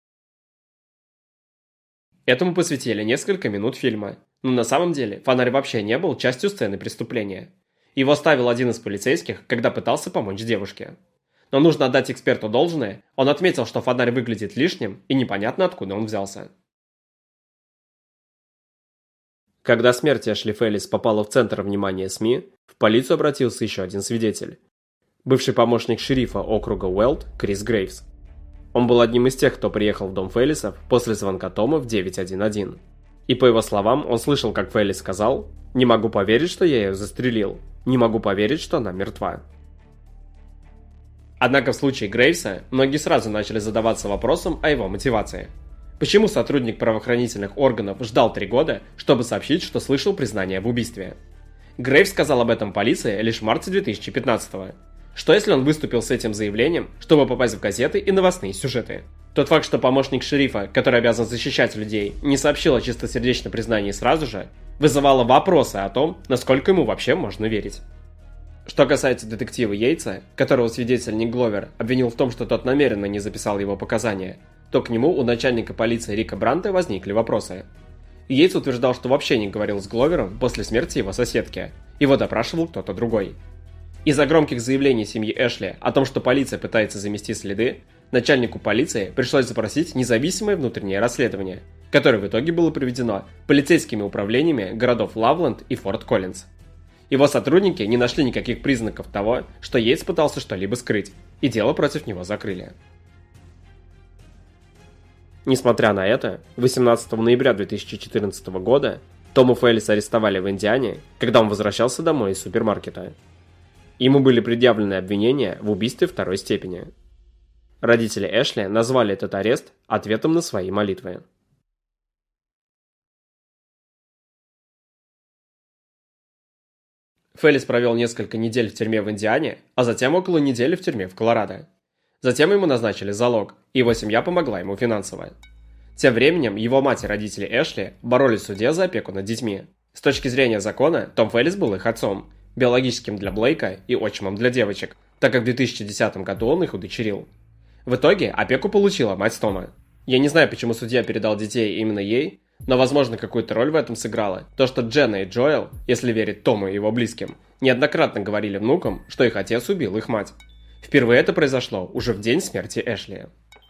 Этому посвятили несколько минут фильма, но на самом деле фонарь вообще не был частью сцены преступления. Его ставил один из полицейских, когда пытался помочь девушке. Но нужно отдать эксперту должное, он отметил, что фонарь выглядит лишним и непонятно откуда он взялся. Когда смерть Эшли Феллис попала в центр внимания СМИ, в полицию обратился еще один свидетель. Бывший помощник шерифа округа Уэлд Крис Грейвс. Он был одним из тех, кто приехал в дом Феллисов после звонка Тома в девять один один. И по его словам, он слышал, как Феллис сказал: «Не могу поверить, что я ее застрелил. Не могу поверить, что она мертва». Однако в случае Грейвса многие сразу начали задаваться вопросом о его мотивации. Почему сотрудник правоохранительных органов ждал три года, чтобы сообщить, что слышал признание в убийстве? Грейвс сказал об этом полиции лишь в марте две тысячи пятнадцатого. Что если он выступил с этим заявлением, чтобы попасть в газеты и новостные сюжеты? Тот факт, что помощник шерифа, который обязан защищать людей, не сообщил о чистосердечном признании сразу же, вызывало вопросы о том, насколько ему вообще можно верить. Что касается детектива Йейтса, которого свидетель Ник Гловер обвинил в том, что тот намеренно не записал его показания, то к нему у начальника полиции Рика Бранта возникли вопросы. Йейтс утверждал, что вообще не говорил с Гловером после смерти его соседки, его допрашивал кто-то другой. Из-за громких заявлений семьи Эшли о том, что полиция пытается замести следы, начальнику полиции пришлось запросить независимое внутреннее расследование, которое в итоге было проведено полицейскими управлениями городов Лавленд и Форт Коллинз. Его сотрудники не нашли никаких признаков того, что Йейтс пытался что-либо скрыть, и дело против него закрыли. Несмотря на это, восемнадцатого ноября две тысячи четырнадцатого года Тома Феллиса арестовали в Индиане, когда он возвращался домой из супермаркета. Ему были предъявлены обвинения в убийстве второй степени. Родители Эшли назвали этот арест ответом на свои молитвы. Феллис провел несколько недель в тюрьме в Индиане, а затем около недели в тюрьме в Колорадо. Затем ему назначили залог, и его семья помогла ему финансово. Тем временем его мать и родители Эшли боролись в суде за опеку над детьми. С точки зрения закона, Том Феллис был их отцом, биологическим для Блейка и отчимом для девочек, так как в две тысячи десятом году он их удочерил. В итоге опеку получила мать Тома. Я не знаю, почему судья передал детей именно ей, но, возможно, какую-то роль в этом сыграло то, что Дженна и Джоэл, если верить Тому и его близким, неоднократно говорили внукам, что их отец убил их мать. Впервые это произошло уже в день смерти Эшли.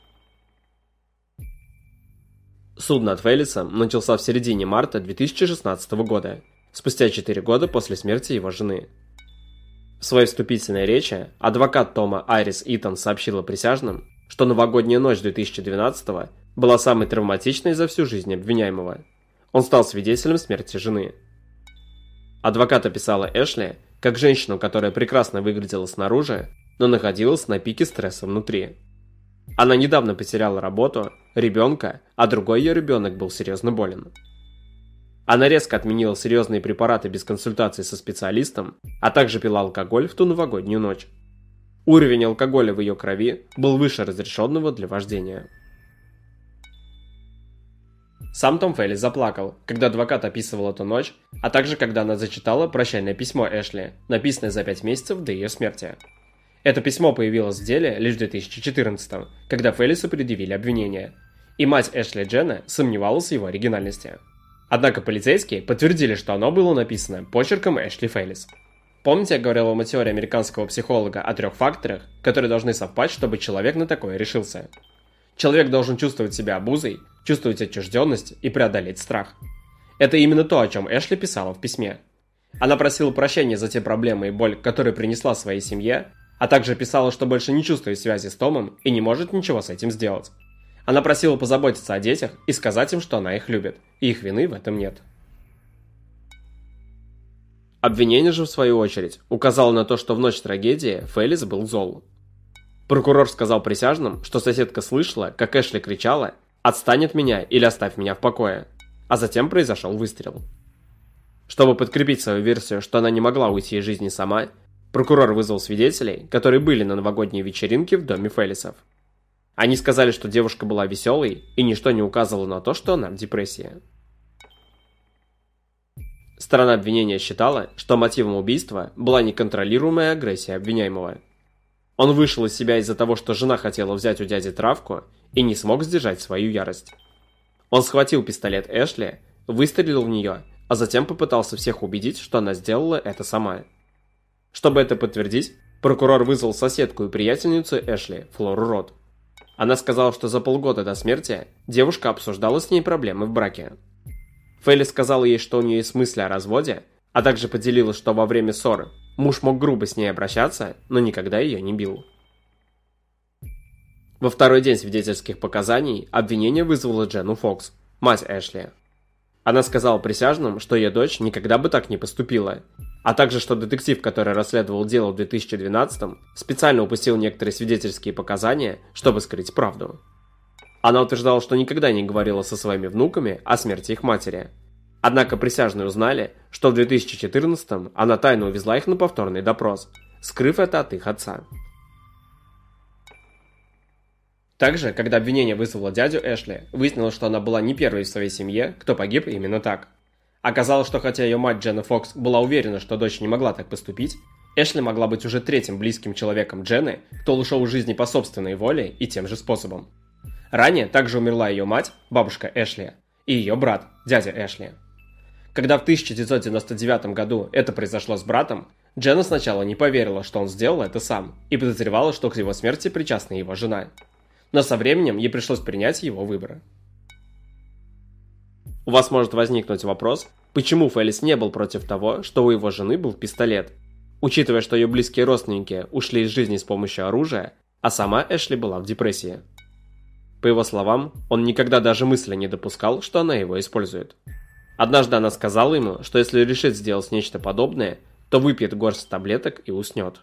Суд над Феллисом начался в середине марта две тысячи шестнадцатого года, спустя четыре года после смерти его жены. В своей вступительной речи адвокат Тома Айрис Итон сообщила присяжным, что новогодняя ночь две тысячи двенадцатого была самой травматичной за всю жизнь обвиняемого. Он стал свидетелем смерти жены. Адвокат описала Эшли как женщину, которая прекрасно выглядела снаружи, но находилась на пике стресса внутри. Она недавно потеряла работу, ребенка, а другой ее ребенок был серьезно болен. Она резко отменила серьезные препараты без консультации со специалистом, а также пила алкоголь в ту новогоднюю ночь. Уровень алкоголя в ее крови был выше разрешенного для вождения. Сам Том Феллис заплакал, когда адвокат описывал эту ночь, а также когда она зачитала прощальное письмо Эшли, написанное за пять месяцев до ее смерти. Это письмо появилось в деле лишь в две тысячи четырнадцатом, когда Феллису предъявили обвинение, и мать Эшли Дженна сомневалась в его оригинальности. Однако полицейские подтвердили, что оно было написано почерком Эшли Феллис. Помните, я говорил вам о теории американского психолога о трех факторах, которые должны совпасть, чтобы человек на такое решился? Человек должен чувствовать себя обузой, чувствовать отчужденность и преодолеть страх. Это именно то, о чем Эшли писала в письме. Она просила прощения за те проблемы и боль, которые принесла своей семье, а также писала, что больше не чувствует связи с Томом и не может ничего с этим сделать. Она просила позаботиться о детях и сказать им, что она их любит, и их вины в этом нет. Обвинение же, в свою очередь, указало на то, что в ночь трагедии Феллис был зол. Прокурор сказал присяжным, что соседка слышала, как Эшли кричала: «Отстань от меня или оставь меня в покое». а затем произошел выстрел. Чтобы подкрепить свою версию, что она не могла уйти из жизни сама, прокурор вызвал свидетелей, которые были на новогодней вечеринке в доме Феллисов. Они сказали, что девушка была веселой, и ничто не указывало на то, что она в депрессии. Сторона обвинения считала, что мотивом убийства была неконтролируемая агрессия обвиняемого. Он вышел из себя из-за того, что жена хотела взять у дяди травку и не смог сдержать свою ярость. Он схватил пистолет Эшли, выстрелил в нее, а затем попытался всех убедить, что она сделала это сама. Чтобы это подтвердить, прокурор вызвал соседку и приятельницу Эшли, Флору Рот. Она сказала, что за полгода до смерти девушка обсуждала с ней проблемы в браке. Феллис сказала ей, что у нее есть мысли о разводе, а также поделилась, что во время ссоры муж мог грубо с ней обращаться, но никогда ее не бил. Во второй день свидетельских показаний обвинение вызвало Дженну Фокс, мать Эшли. Она сказала присяжным, что ее дочь никогда бы так не поступила, а также, что детектив, который расследовал дело в две тысячи двенадцатом, специально упустил некоторые свидетельские показания, чтобы скрыть правду. Она утверждала, что никогда не говорила со своими внуками о смерти их матери. Однако присяжные узнали, что в две тысячи четырнадцатом она тайно увезла их на повторный допрос, скрыв это от их отца. Также, когда обвинение вызвало дядю Эшли, выяснилось, что она была не первой в своей семье, кто погиб именно так. Оказалось, что хотя ее мать Дженна Фокс была уверена, что дочь не могла так поступить, Эшли могла быть уже третьим близким человеком Дженны, кто ушел из жизни по собственной воле и тем же способом. Ранее также умерла ее мать, бабушка Эшли, и ее брат, дядя Эшли. Когда в тысяча девятьсот девяносто девятом году это произошло с братом, Дженна сначала не поверила, что он сделал это сам, и подозревала, что к его смерти причастна его жена. Но со временем ей пришлось принять его выбор. У вас может возникнуть вопрос, почему Феллис не был против того, что у его жены был пистолет, учитывая, что ее близкие родственники ушли из жизни с помощью оружия, а сама Эшли была в депрессии. По его словам, он никогда даже мысли не допускал, что она его использует. Однажды она сказала ему, что если решит сделать нечто подобное, то выпьет горсть таблеток и уснет.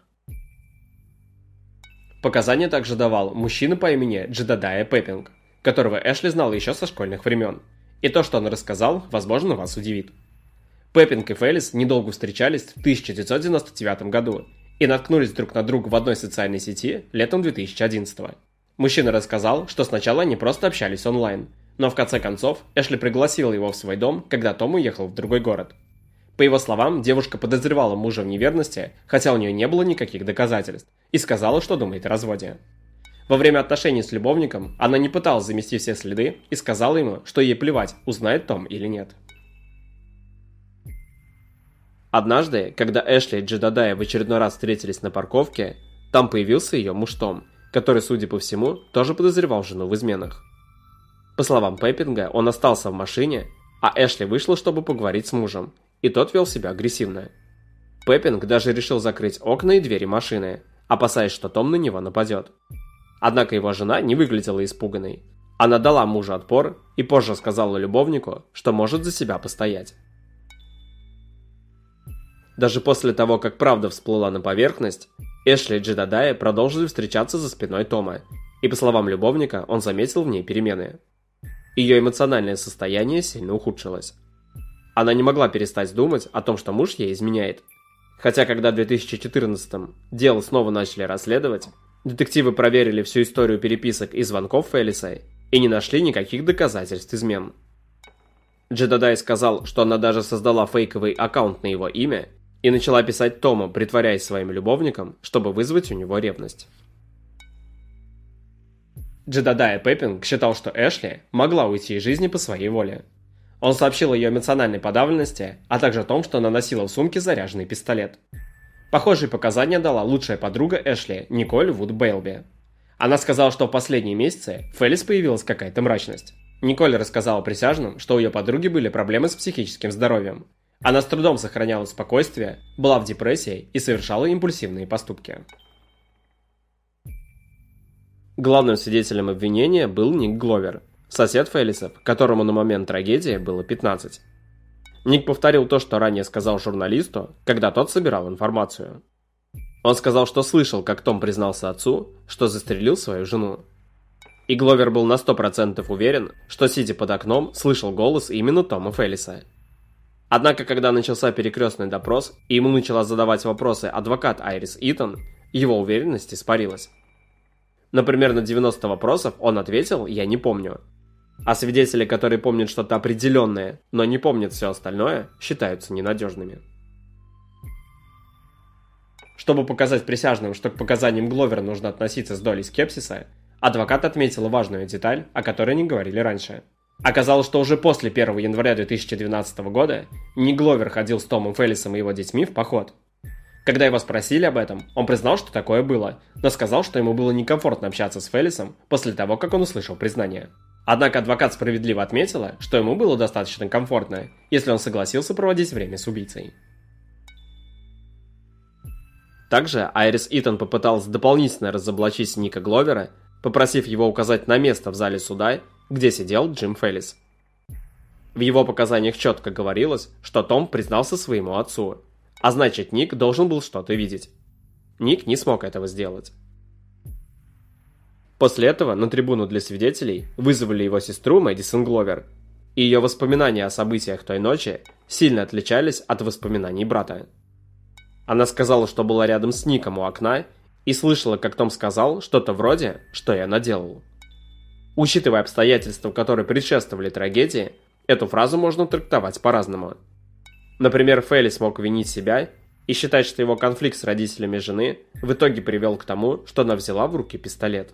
Показания также давал мужчина по имени Джедадайя Пеппинг, которого Эшли знала еще со школьных времен. И то, что он рассказал, возможно, вас удивит. Пеппинг и Феллис недолго встречались в тысяча девятьсот девяносто девятом году и наткнулись друг на друга в одной социальной сети летом две тысячи одиннадцатого. Мужчина рассказал, что сначала они просто общались онлайн, но в конце концов Эшли пригласила его в свой дом, когда Том уехал в другой город. По его словам, девушка подозревала мужа в неверности, хотя у нее не было никаких доказательств, и сказала, что думает о разводе. Во время отношений с любовником она не пыталась замести все следы и сказала ему, что ей плевать, узнает Том или нет. Однажды, когда Эшли и Джедадайя в очередной раз встретились на парковке, там появился ее муж Том, который, судя по всему, тоже подозревал жену в изменах. По словам Пеппинга, он остался в машине, а Эшли вышла, чтобы поговорить с мужем, и тот вел себя агрессивно. Пеппинг даже решил закрыть окна и двери машины, опасаясь, что Том на него нападет. Однако его жена не выглядела испуганной. Она дала мужу отпор и позже сказала любовнику, что может за себя постоять. Даже после того, как правда всплыла на поверхность, Эшли и Джедадайя продолжили встречаться за спиной Тома, и по словам любовника, он заметил в ней перемены. Ее эмоциональное состояние сильно ухудшилось. Она не могла перестать думать о том, что муж ей изменяет. Хотя, когда в две тысячи четырнадцатом дело снова начали расследовать, детективы проверили всю историю переписок и звонков Феллиса и не нашли никаких доказательств измен. Джедадайя сказал, что она даже создала фейковый аккаунт на его имя и начала писать Тому, притворяясь своим любовником, чтобы вызвать у него ревность. Джедадайя Пеппинг считал, что Эшли могла уйти из жизни по своей воле. Он сообщил о ее эмоциональной подавленности, а также о том, что она носила в сумке заряженный пистолет. Похожие показания дала лучшая подруга Эшли, Николь Вуд Бейлби. Она сказала, что в последние месяцы в Феллис появилась какая-то мрачность. Николь рассказала присяжным, что у ее подруги были проблемы с психическим здоровьем. Она с трудом сохраняла спокойствие, была в депрессии и совершала импульсивные поступки. Главным свидетелем обвинения был Ник Гловер, сосед Феллисов, которому на момент трагедии было пятнадцать. Ник повторил то, что ранее сказал журналисту, когда тот собирал информацию. Он сказал, что слышал, как Том признался отцу, что застрелил свою жену. И Гловер был на сто процентов уверен, что, сидя под окном, слышал голос именно Тома Феллиса. Однако, когда начался перекрестный допрос, и ему начала задавать вопросы адвокат Айрис Итон, его уверенность испарилась. Например, на девяносто вопросов он ответил «я не помню». А свидетели, которые помнят что-то определенное, но не помнят все остальное, считаются ненадежными. Чтобы показать присяжным, что к показаниям Гловера нужно относиться с долей скепсиса, адвокат отметил важную деталь, о которой не говорили раньше. Оказалось, что уже после первого января две тысячи двенадцатого года Ник Гловер ходил с Томом Феллисом и его детьми в поход. Когда его спросили об этом, он признал, что такое было, но сказал, что ему было некомфортно общаться с Феллисом после того, как он услышал признание. Однако адвокат справедливо отметила, что ему было достаточно комфортно, если он согласился проводить время с убийцей. Также Айрис Итон попыталась дополнительно разоблачить Ника Гловера, попросив его указать на место в зале суда, где сидел Джим Феллис. В его показаниях четко говорилось, что Том признался своему отцу, а значит, Ник должен был что-то видеть. Ник не смог этого сделать. После этого на трибуну для свидетелей вызвали его сестру Мэдисон Гловер, и ее воспоминания о событиях той ночи сильно отличались от воспоминаний брата. Она сказала, что была рядом с Ником у окна и слышала, как Том сказал что-то вроде «что я наделал». Учитывая обстоятельства, которые предшествовали трагедии, эту фразу можно трактовать по-разному. Например, Феллис мог винить себя и считать, что его конфликт с родителями жены в итоге привел к тому, что она взяла в руки пистолет.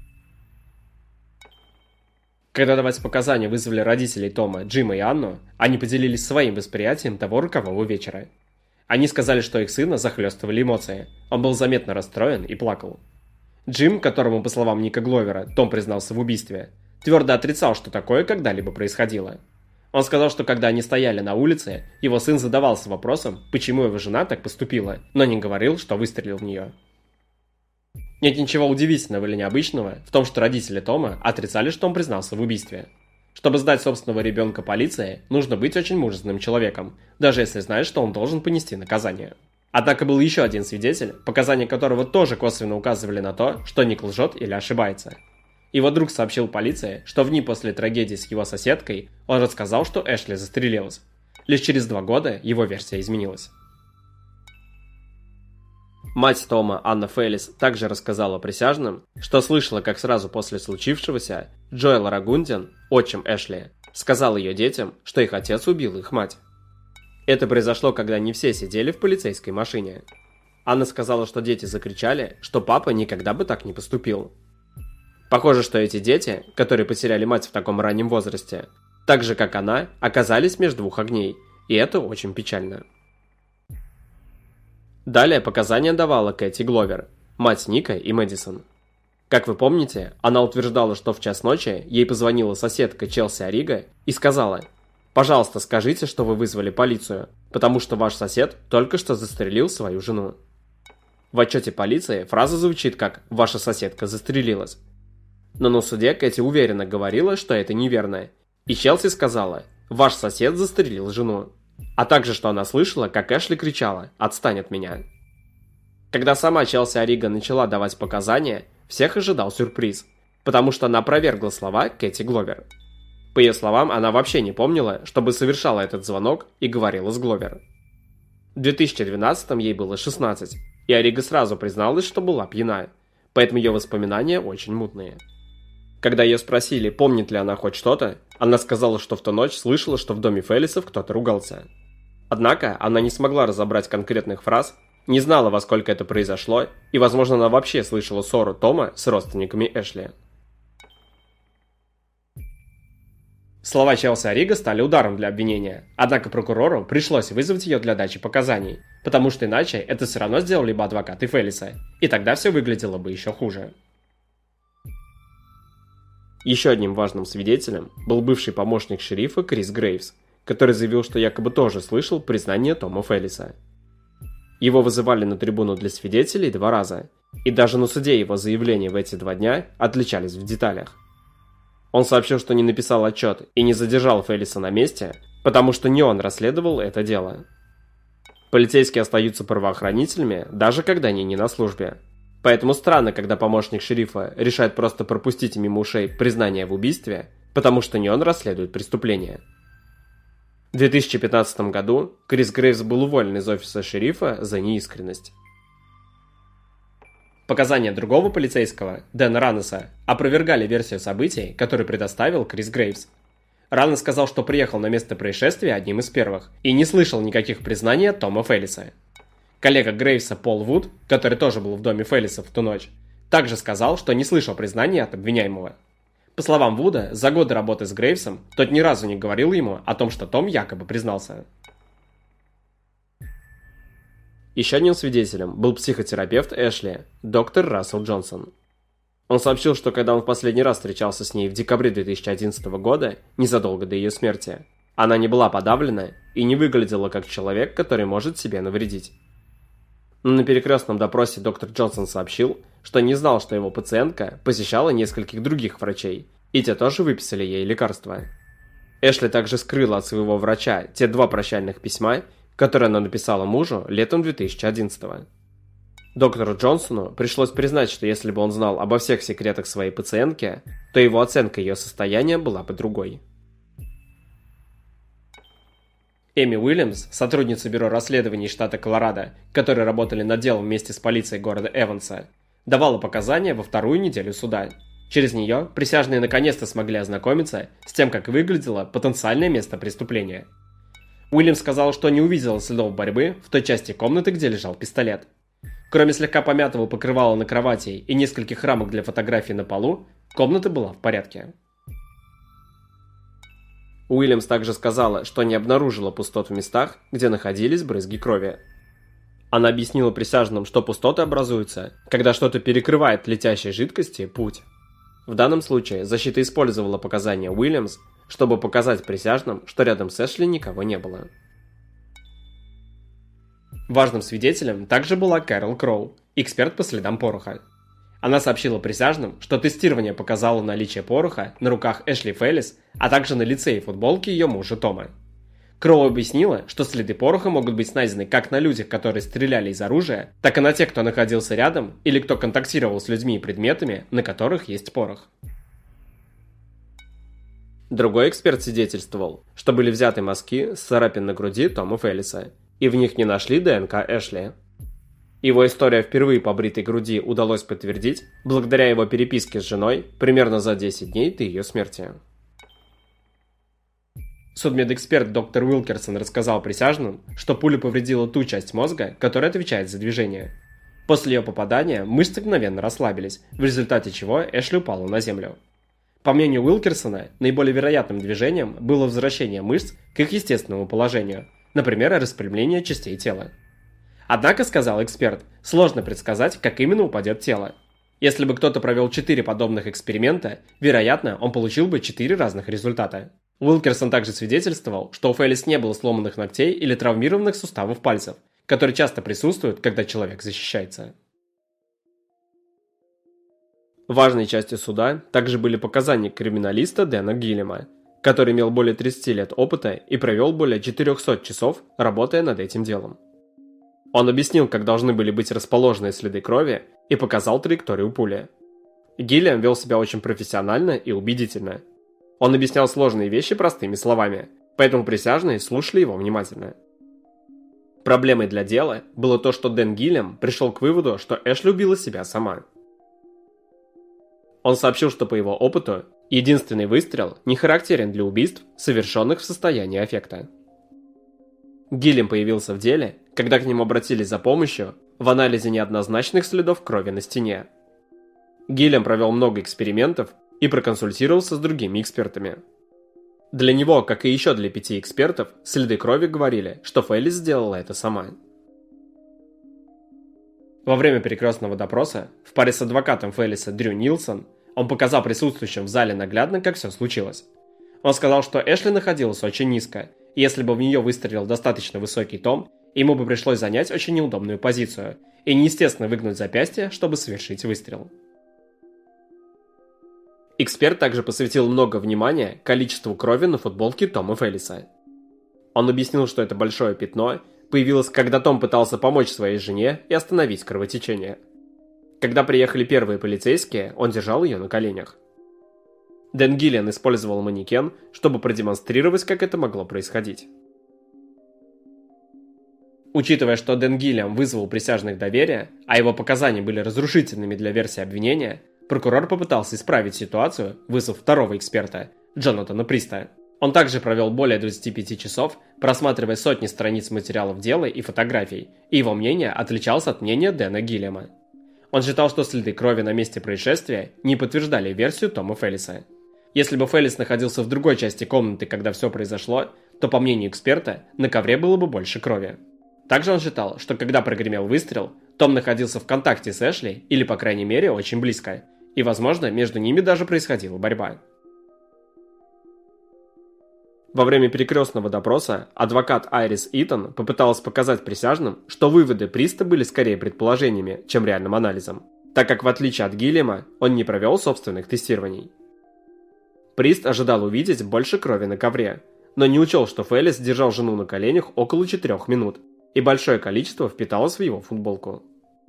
Когда давать показания вызвали родителей Тома, Джима и Анну, они поделились своим восприятием того рокового вечера. Они сказали, что их сына захлестывали эмоции, он был заметно расстроен и плакал. Джим, которому, по словам Ника Гловера, Том признался в убийстве, твердо отрицал, что такое когда-либо происходило. Он сказал, что когда они стояли на улице, его сын задавался вопросом, почему его жена так поступила, но не говорил, что выстрелил в нее. Нет ничего удивительного или необычного в том, что родители Тома отрицали, что он признался в убийстве. Чтобы сдать собственного ребенка полиции, нужно быть очень мужественным человеком, даже если знаешь, что он должен понести наказание. Однако был еще один свидетель, показания которого тоже косвенно указывали на то, что Ник лжет или ошибается. Его друг сообщил полиции, что в дни после трагедии с его соседкой он рассказал, что Эшли застрелилась. Лишь через два года его версия изменилась. Мать Тома, Анна Феллис, также рассказала присяжным, что слышала, как сразу после случившегося Джоэл Рагундин, отчим Эшли, сказал ее детям, что их отец убил их мать. Это произошло, когда не все сидели в полицейской машине. Анна сказала, что дети закричали, что папа никогда бы так не поступил. Похоже, что эти дети, которые потеряли мать в таком раннем возрасте, так же как она, оказались между двух огней, и это очень печально. Далее показания давала Кэти Гловер, мать Ника и Мэдисон. Как вы помните, она утверждала, что в час ночи ей позвонила соседка Челси Арига и сказала: «Пожалуйста, скажите, что вы вызвали полицию, потому что ваш сосед только что застрелил свою жену». В отчете полиции фраза звучит как «ваша соседка застрелилась». Но на суде Кэти уверенно говорила, что это неверно, и Челси сказала «ваш сосед застрелил жену», а также, что она слышала, как Эшли кричала «отстань от меня». Когда сама Челси Арига начала давать показания, всех ожидал сюрприз, потому что она опровергла слова Кэти Гловер. По ее словам, она вообще не помнила, чтобы совершала этот звонок и говорила с Гловер. В две тысячи двенадцатом ей было шестнадцать, и Арига сразу призналась, что была пьяна, поэтому ее воспоминания очень мутные. Когда ее спросили, помнит ли она хоть что-то, она сказала, что в ту ночь слышала, что в доме Феллисов кто-то ругался. Однако она не смогла разобрать конкретных фраз, не знала, во сколько это произошло, и, возможно, она вообще слышала ссору Тома с родственниками Эшли. Слова Челси Арига стали ударом для обвинения, однако прокурору пришлось вызвать ее для дачи показаний, потому что иначе это все равно сделали бы адвокаты Феллиса, и тогда все выглядело бы еще хуже. Еще одним важным свидетелем был бывший помощник шерифа Крис Грейвс, который заявил, что якобы тоже слышал признание Тома Феллиса. Его вызывали на трибуну для свидетелей два раза, и даже на суде его заявления в эти два дня отличались в деталях. Он сообщил, что не написал отчет и не задержал Феллиса на месте, потому что не он расследовал это дело. Полицейские остаются правоохранителями, даже когда они не на службе. Поэтому странно, когда помощник шерифа решает просто пропустить мимо ушей признание в убийстве, потому что не он расследует преступление. В две тысячи пятнадцатом году Крис Грейвс был уволен из офиса шерифа за неискренность. Показания другого полицейского, Дэна Раннеса, опровергали версию событий, которую предоставил Крис Грейвс. Раннес сказал, что приехал на место происшествия одним из первых и не слышал никаких признаний от Тома Феллиса. Коллега Грейвса Пол Вуд, который тоже был в доме Феллиса в ту ночь, также сказал, что не слышал признаний от обвиняемого. По словам Вуда, за годы работы с Грейвсом тот ни разу не говорил ему о том, что Том якобы признался. Еще одним свидетелем был психотерапевт Эшли, доктор Рассел Джонсон. Он сообщил, что когда он в последний раз встречался с ней в декабре две тысячи одиннадцатого года, незадолго до ее смерти, она не была подавлена и не выглядела как человек, который может себе навредить. Но на перекрестном допросе доктор Джонсон сообщил, что не знал, что его пациентка посещала нескольких других врачей, и те тоже выписали ей лекарства. Эшли также скрыла от своего врача те два прощальных письма, которые она написала мужу летом две тысячи одиннадцатого. Доктору Джонсону пришлось признать, что если бы он знал обо всех секретах своей пациентки, то его оценка ее состояния была бы другой. Эми Уильямс, сотрудница бюро расследований штата Колорадо, которые работали над делом вместе с полицией города Эванса, давала показания во вторую неделю суда. Через нее присяжные наконец-то смогли ознакомиться с тем, как выглядело потенциальное место преступления. Уильямс сказал, что не увидела следов борьбы в той части комнаты, где лежал пистолет. Кроме слегка помятого покрывала на кровати и нескольких рамок для фотографий на полу, комната была в порядке. Уильямс также сказала, что не обнаружила пустот в местах, где находились брызги крови. Она объяснила присяжным, что пустоты образуются, когда что-то перекрывает летящей жидкости путь. В данном случае защита использовала показания Уильямс, чтобы показать присяжным, что рядом с Эшли никого не было. Важным свидетелем также была Кэрол Кроу, эксперт по следам пороха. Она сообщила присяжным, что тестирование показало наличие пороха на руках Эшли Феллис, а также на лице и футболке ее мужа Тома. Кроу объяснила, что следы пороха могут быть найдены как на людях, которые стреляли из оружия, так и на тех, кто находился рядом или кто контактировал с людьми и предметами, на которых есть порох. Другой эксперт свидетельствовал, что были взяты мазки с царапин на груди Тома Феллиса, и в них не нашли ДНК Эшли. Его история впервые по бритой груди удалось подтвердить благодаря его переписке с женой примерно за десять дней до ее смерти. Судмедэксперт доктор Уилкерсон рассказал присяжным, что пуля повредила ту часть мозга, которая отвечает за движение. После ее попадания мышцы мгновенно расслабились, в результате чего Эшли упала на землю. По мнению Уилкерсона, наиболее вероятным движением было возвращение мышц к их естественному положению, например, распрямление частей тела. Однако, сказал эксперт, сложно предсказать, как именно упадет тело. Если бы кто-то провел четыре подобных эксперимента, вероятно, он получил бы четыре разных результата. Уилкерсон также свидетельствовал, что у Феллис не было сломанных ногтей или травмированных суставов пальцев, которые часто присутствуют, когда человек защищается. Важной частью суда также были показания криминалиста Дэна Гиллема, который имел более тридцати лет опыта и провел более четырехсот часов, работая над этим делом. Он объяснил, как должны были быть расположены следы крови, и показал траекторию пули. Гиллем вел себя очень профессионально и убедительно. Он объяснял сложные вещи простыми словами, поэтому присяжные слушали его внимательно. Проблемой для дела было то, что Дэн Гиллем пришел к выводу, что Эшли убила себя сама. Он сообщил, что по его опыту, единственный выстрел не характерен для убийств, совершенных в состоянии аффекта. Гиллем появился в деле, когда к нему обратились за помощью в анализе неоднозначных следов крови на стене. Гиллем провел много экспериментов и проконсультировался с другими экспертами. Для него, как и еще для пяти экспертов, следы крови говорили, что Феллис сделала это сама. Во время перекрестного допроса, в паре с адвокатом Феллиса Дрю Нилсон, он показал присутствующим в зале наглядно, как все случилось. Он сказал, что Эшли находилась очень низко, и если бы в нее выстрелил достаточно высокий Том, ему бы пришлось занять очень неудобную позицию и неестественно выгнуть запястье, чтобы совершить выстрел. Эксперт также посвятил много внимания количеству крови на футболке Тома Феллиса. Он объяснил, что это большое пятно появилось, когда Том пытался помочь своей жене и остановить кровотечение. Когда приехали первые полицейские, он держал ее на коленях. Дэн Гиллиан использовал манекен, чтобы продемонстрировать, как это могло происходить. Учитывая, что Дэн Гиллиан вызвал присяжных доверия, а его показания были разрушительными для версии обвинения, прокурор попытался исправить ситуацию, вызвав второго эксперта, Джонатана Приста. Он также провел более двадцати пяти часов, просматривая сотни страниц материалов дела и фотографий, и его мнение отличалось от мнения Дэна Гиллиама. Он считал, что следы крови на месте происшествия не подтверждали версию Тома Феллиса. Если бы Феллис находился в другой части комнаты, когда все произошло, то, по мнению эксперта, на ковре было бы больше крови. Также он считал, что когда прогремел выстрел, Том находился в контакте с Эшли, или, по крайней мере, очень близко, и, возможно, между ними даже происходила борьба. Во время перекрестного допроса адвокат Айрис Итон попыталась показать присяжным, что выводы Приста были скорее предположениями, чем реальным анализом, так как, в отличие от Гиллиама, он не провел собственных тестирований. Прист ожидал увидеть больше крови на ковре, но не учел, что Феллис держал жену на коленях около четырёх минут, и большое количество впиталось в его футболку.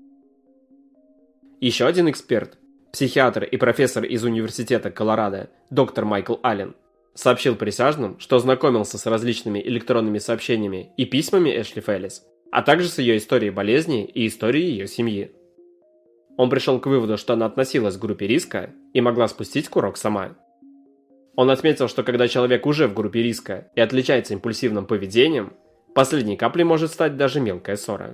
Еще один эксперт, психиатр и профессор из Университета Колорадо, доктор Майкл Аллен, сообщил присяжным, что знакомился с различными электронными сообщениями и письмами Эшли Феллис, а также с ее историей болезни и историей ее семьи. Он пришел к выводу, что она относилась к группе риска и могла спустить курок сама. Он отметил, что когда человек уже в группе риска и отличается импульсивным поведением, последней каплей может стать даже мелкая ссора.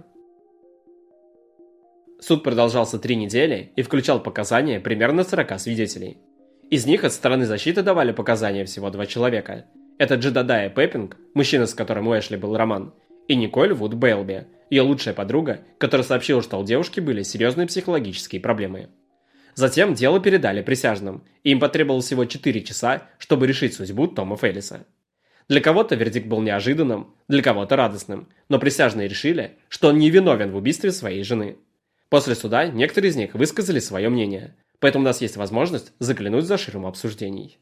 Суд продолжался три недели и включал показания примерно сорока свидетелей. Из них от стороны защиты давали показания всего два человека. Это Джедедайя Пеппинг, мужчина, с которым у Эшли был роман, и Николь Вуд Бейлби, ее лучшая подруга, которая сообщила, что у девушки были серьезные психологические проблемы. Затем дело передали присяжным, и им потребовалось всего четыре часа, чтобы решить судьбу Тома Феллиса. Для кого-то вердикт был неожиданным, для кого-то радостным, но присяжные решили, что он не виновен в убийстве своей жены. После суда некоторые из них высказали свое мнение, поэтому у нас есть возможность заглянуть за ширму обсуждений.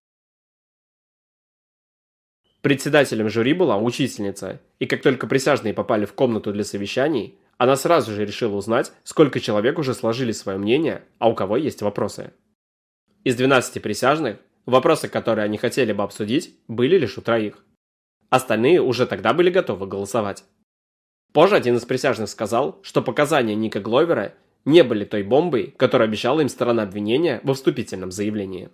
Председателем жюри была учительница, и как только присяжные попали в комнату для совещаний, она сразу же решила узнать, сколько человек уже сложили свое мнение, а у кого есть вопросы. Из двенадцати присяжных, вопросы, которые они хотели бы обсудить, были лишь у троих. Остальные уже тогда были готовы голосовать. Позже один из присяжных сказал, что показания Ника Гловера не были той бомбой, которую обещала им сторона обвинения во вступительном заявлении.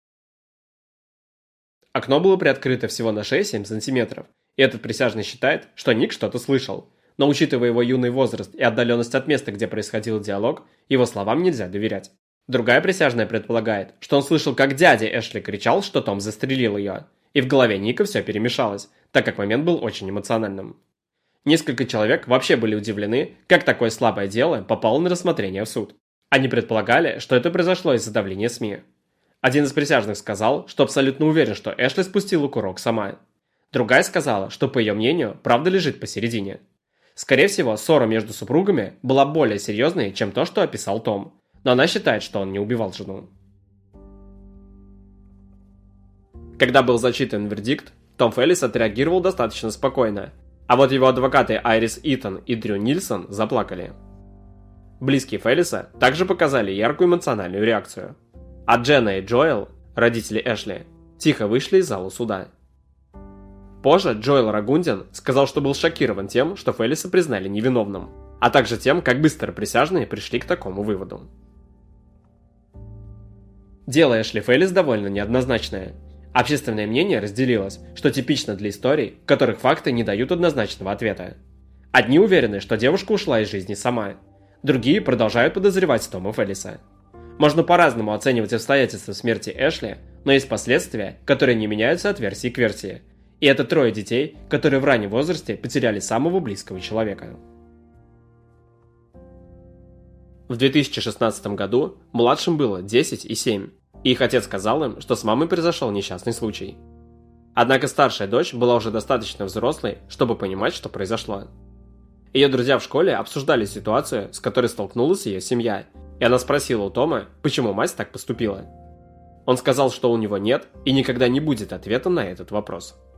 Окно было приоткрыто всего на шесть-семь сантиметров, и этот присяжный считает, что Ник что-то слышал, но учитывая его юный возраст и отдаленность от места, где происходил диалог, его словам нельзя доверять. Другая присяжная предполагает, что он слышал, как дядя Эшли кричал, что Том застрелил ее, и в голове Ника все перемешалось, так как момент был очень эмоциональным. Несколько человек вообще были удивлены, как такое слабое дело попало на рассмотрение в суд. Они предполагали, что это произошло из-за давления СМИ. Один из присяжных сказал, что абсолютно уверен, что Эшли спустила курок сама. Другая сказала, что, по ее мнению, правда лежит посередине. Скорее всего, ссора между супругами была более серьезной, чем то, что описал Том, но она считает, что он не убивал жену. Когда был зачитан вердикт, Том Феллис отреагировал достаточно спокойно, а вот его адвокаты Айрис Итон и Дрю Нильсон заплакали. Близкие Феллиса также показали яркую эмоциональную реакцию. А Дженна и Джоэл, родители Эшли, тихо вышли из зала суда. Позже Джоэл Рагундин сказал, что был шокирован тем, что Феллиса признали невиновным, а также тем, как быстро присяжные пришли к такому выводу. Дело Эшли Феллис довольно неоднозначное. Общественное мнение разделилось, что типично для историй, в которых факты не дают однозначного ответа. Одни уверены, что девушка ушла из жизни сама, другие продолжают подозревать Тома Феллиса. Можно по-разному оценивать обстоятельства смерти Эшли, но есть последствия, которые не меняются от версии к версии. И это трое детей, которые в раннем возрасте потеряли самого близкого человека. В две тысячи шестнадцатом году младшим было десять и семь, и их отец сказал им, что с мамой произошел несчастный случай. Однако старшая дочь была уже достаточно взрослой, чтобы понимать, что произошло. Ее друзья в школе обсуждали ситуацию, с которой столкнулась ее семья, и она спросила у Тома, почему мать так поступила. Он сказал, что у него нет и никогда не будет ответа на этот вопрос.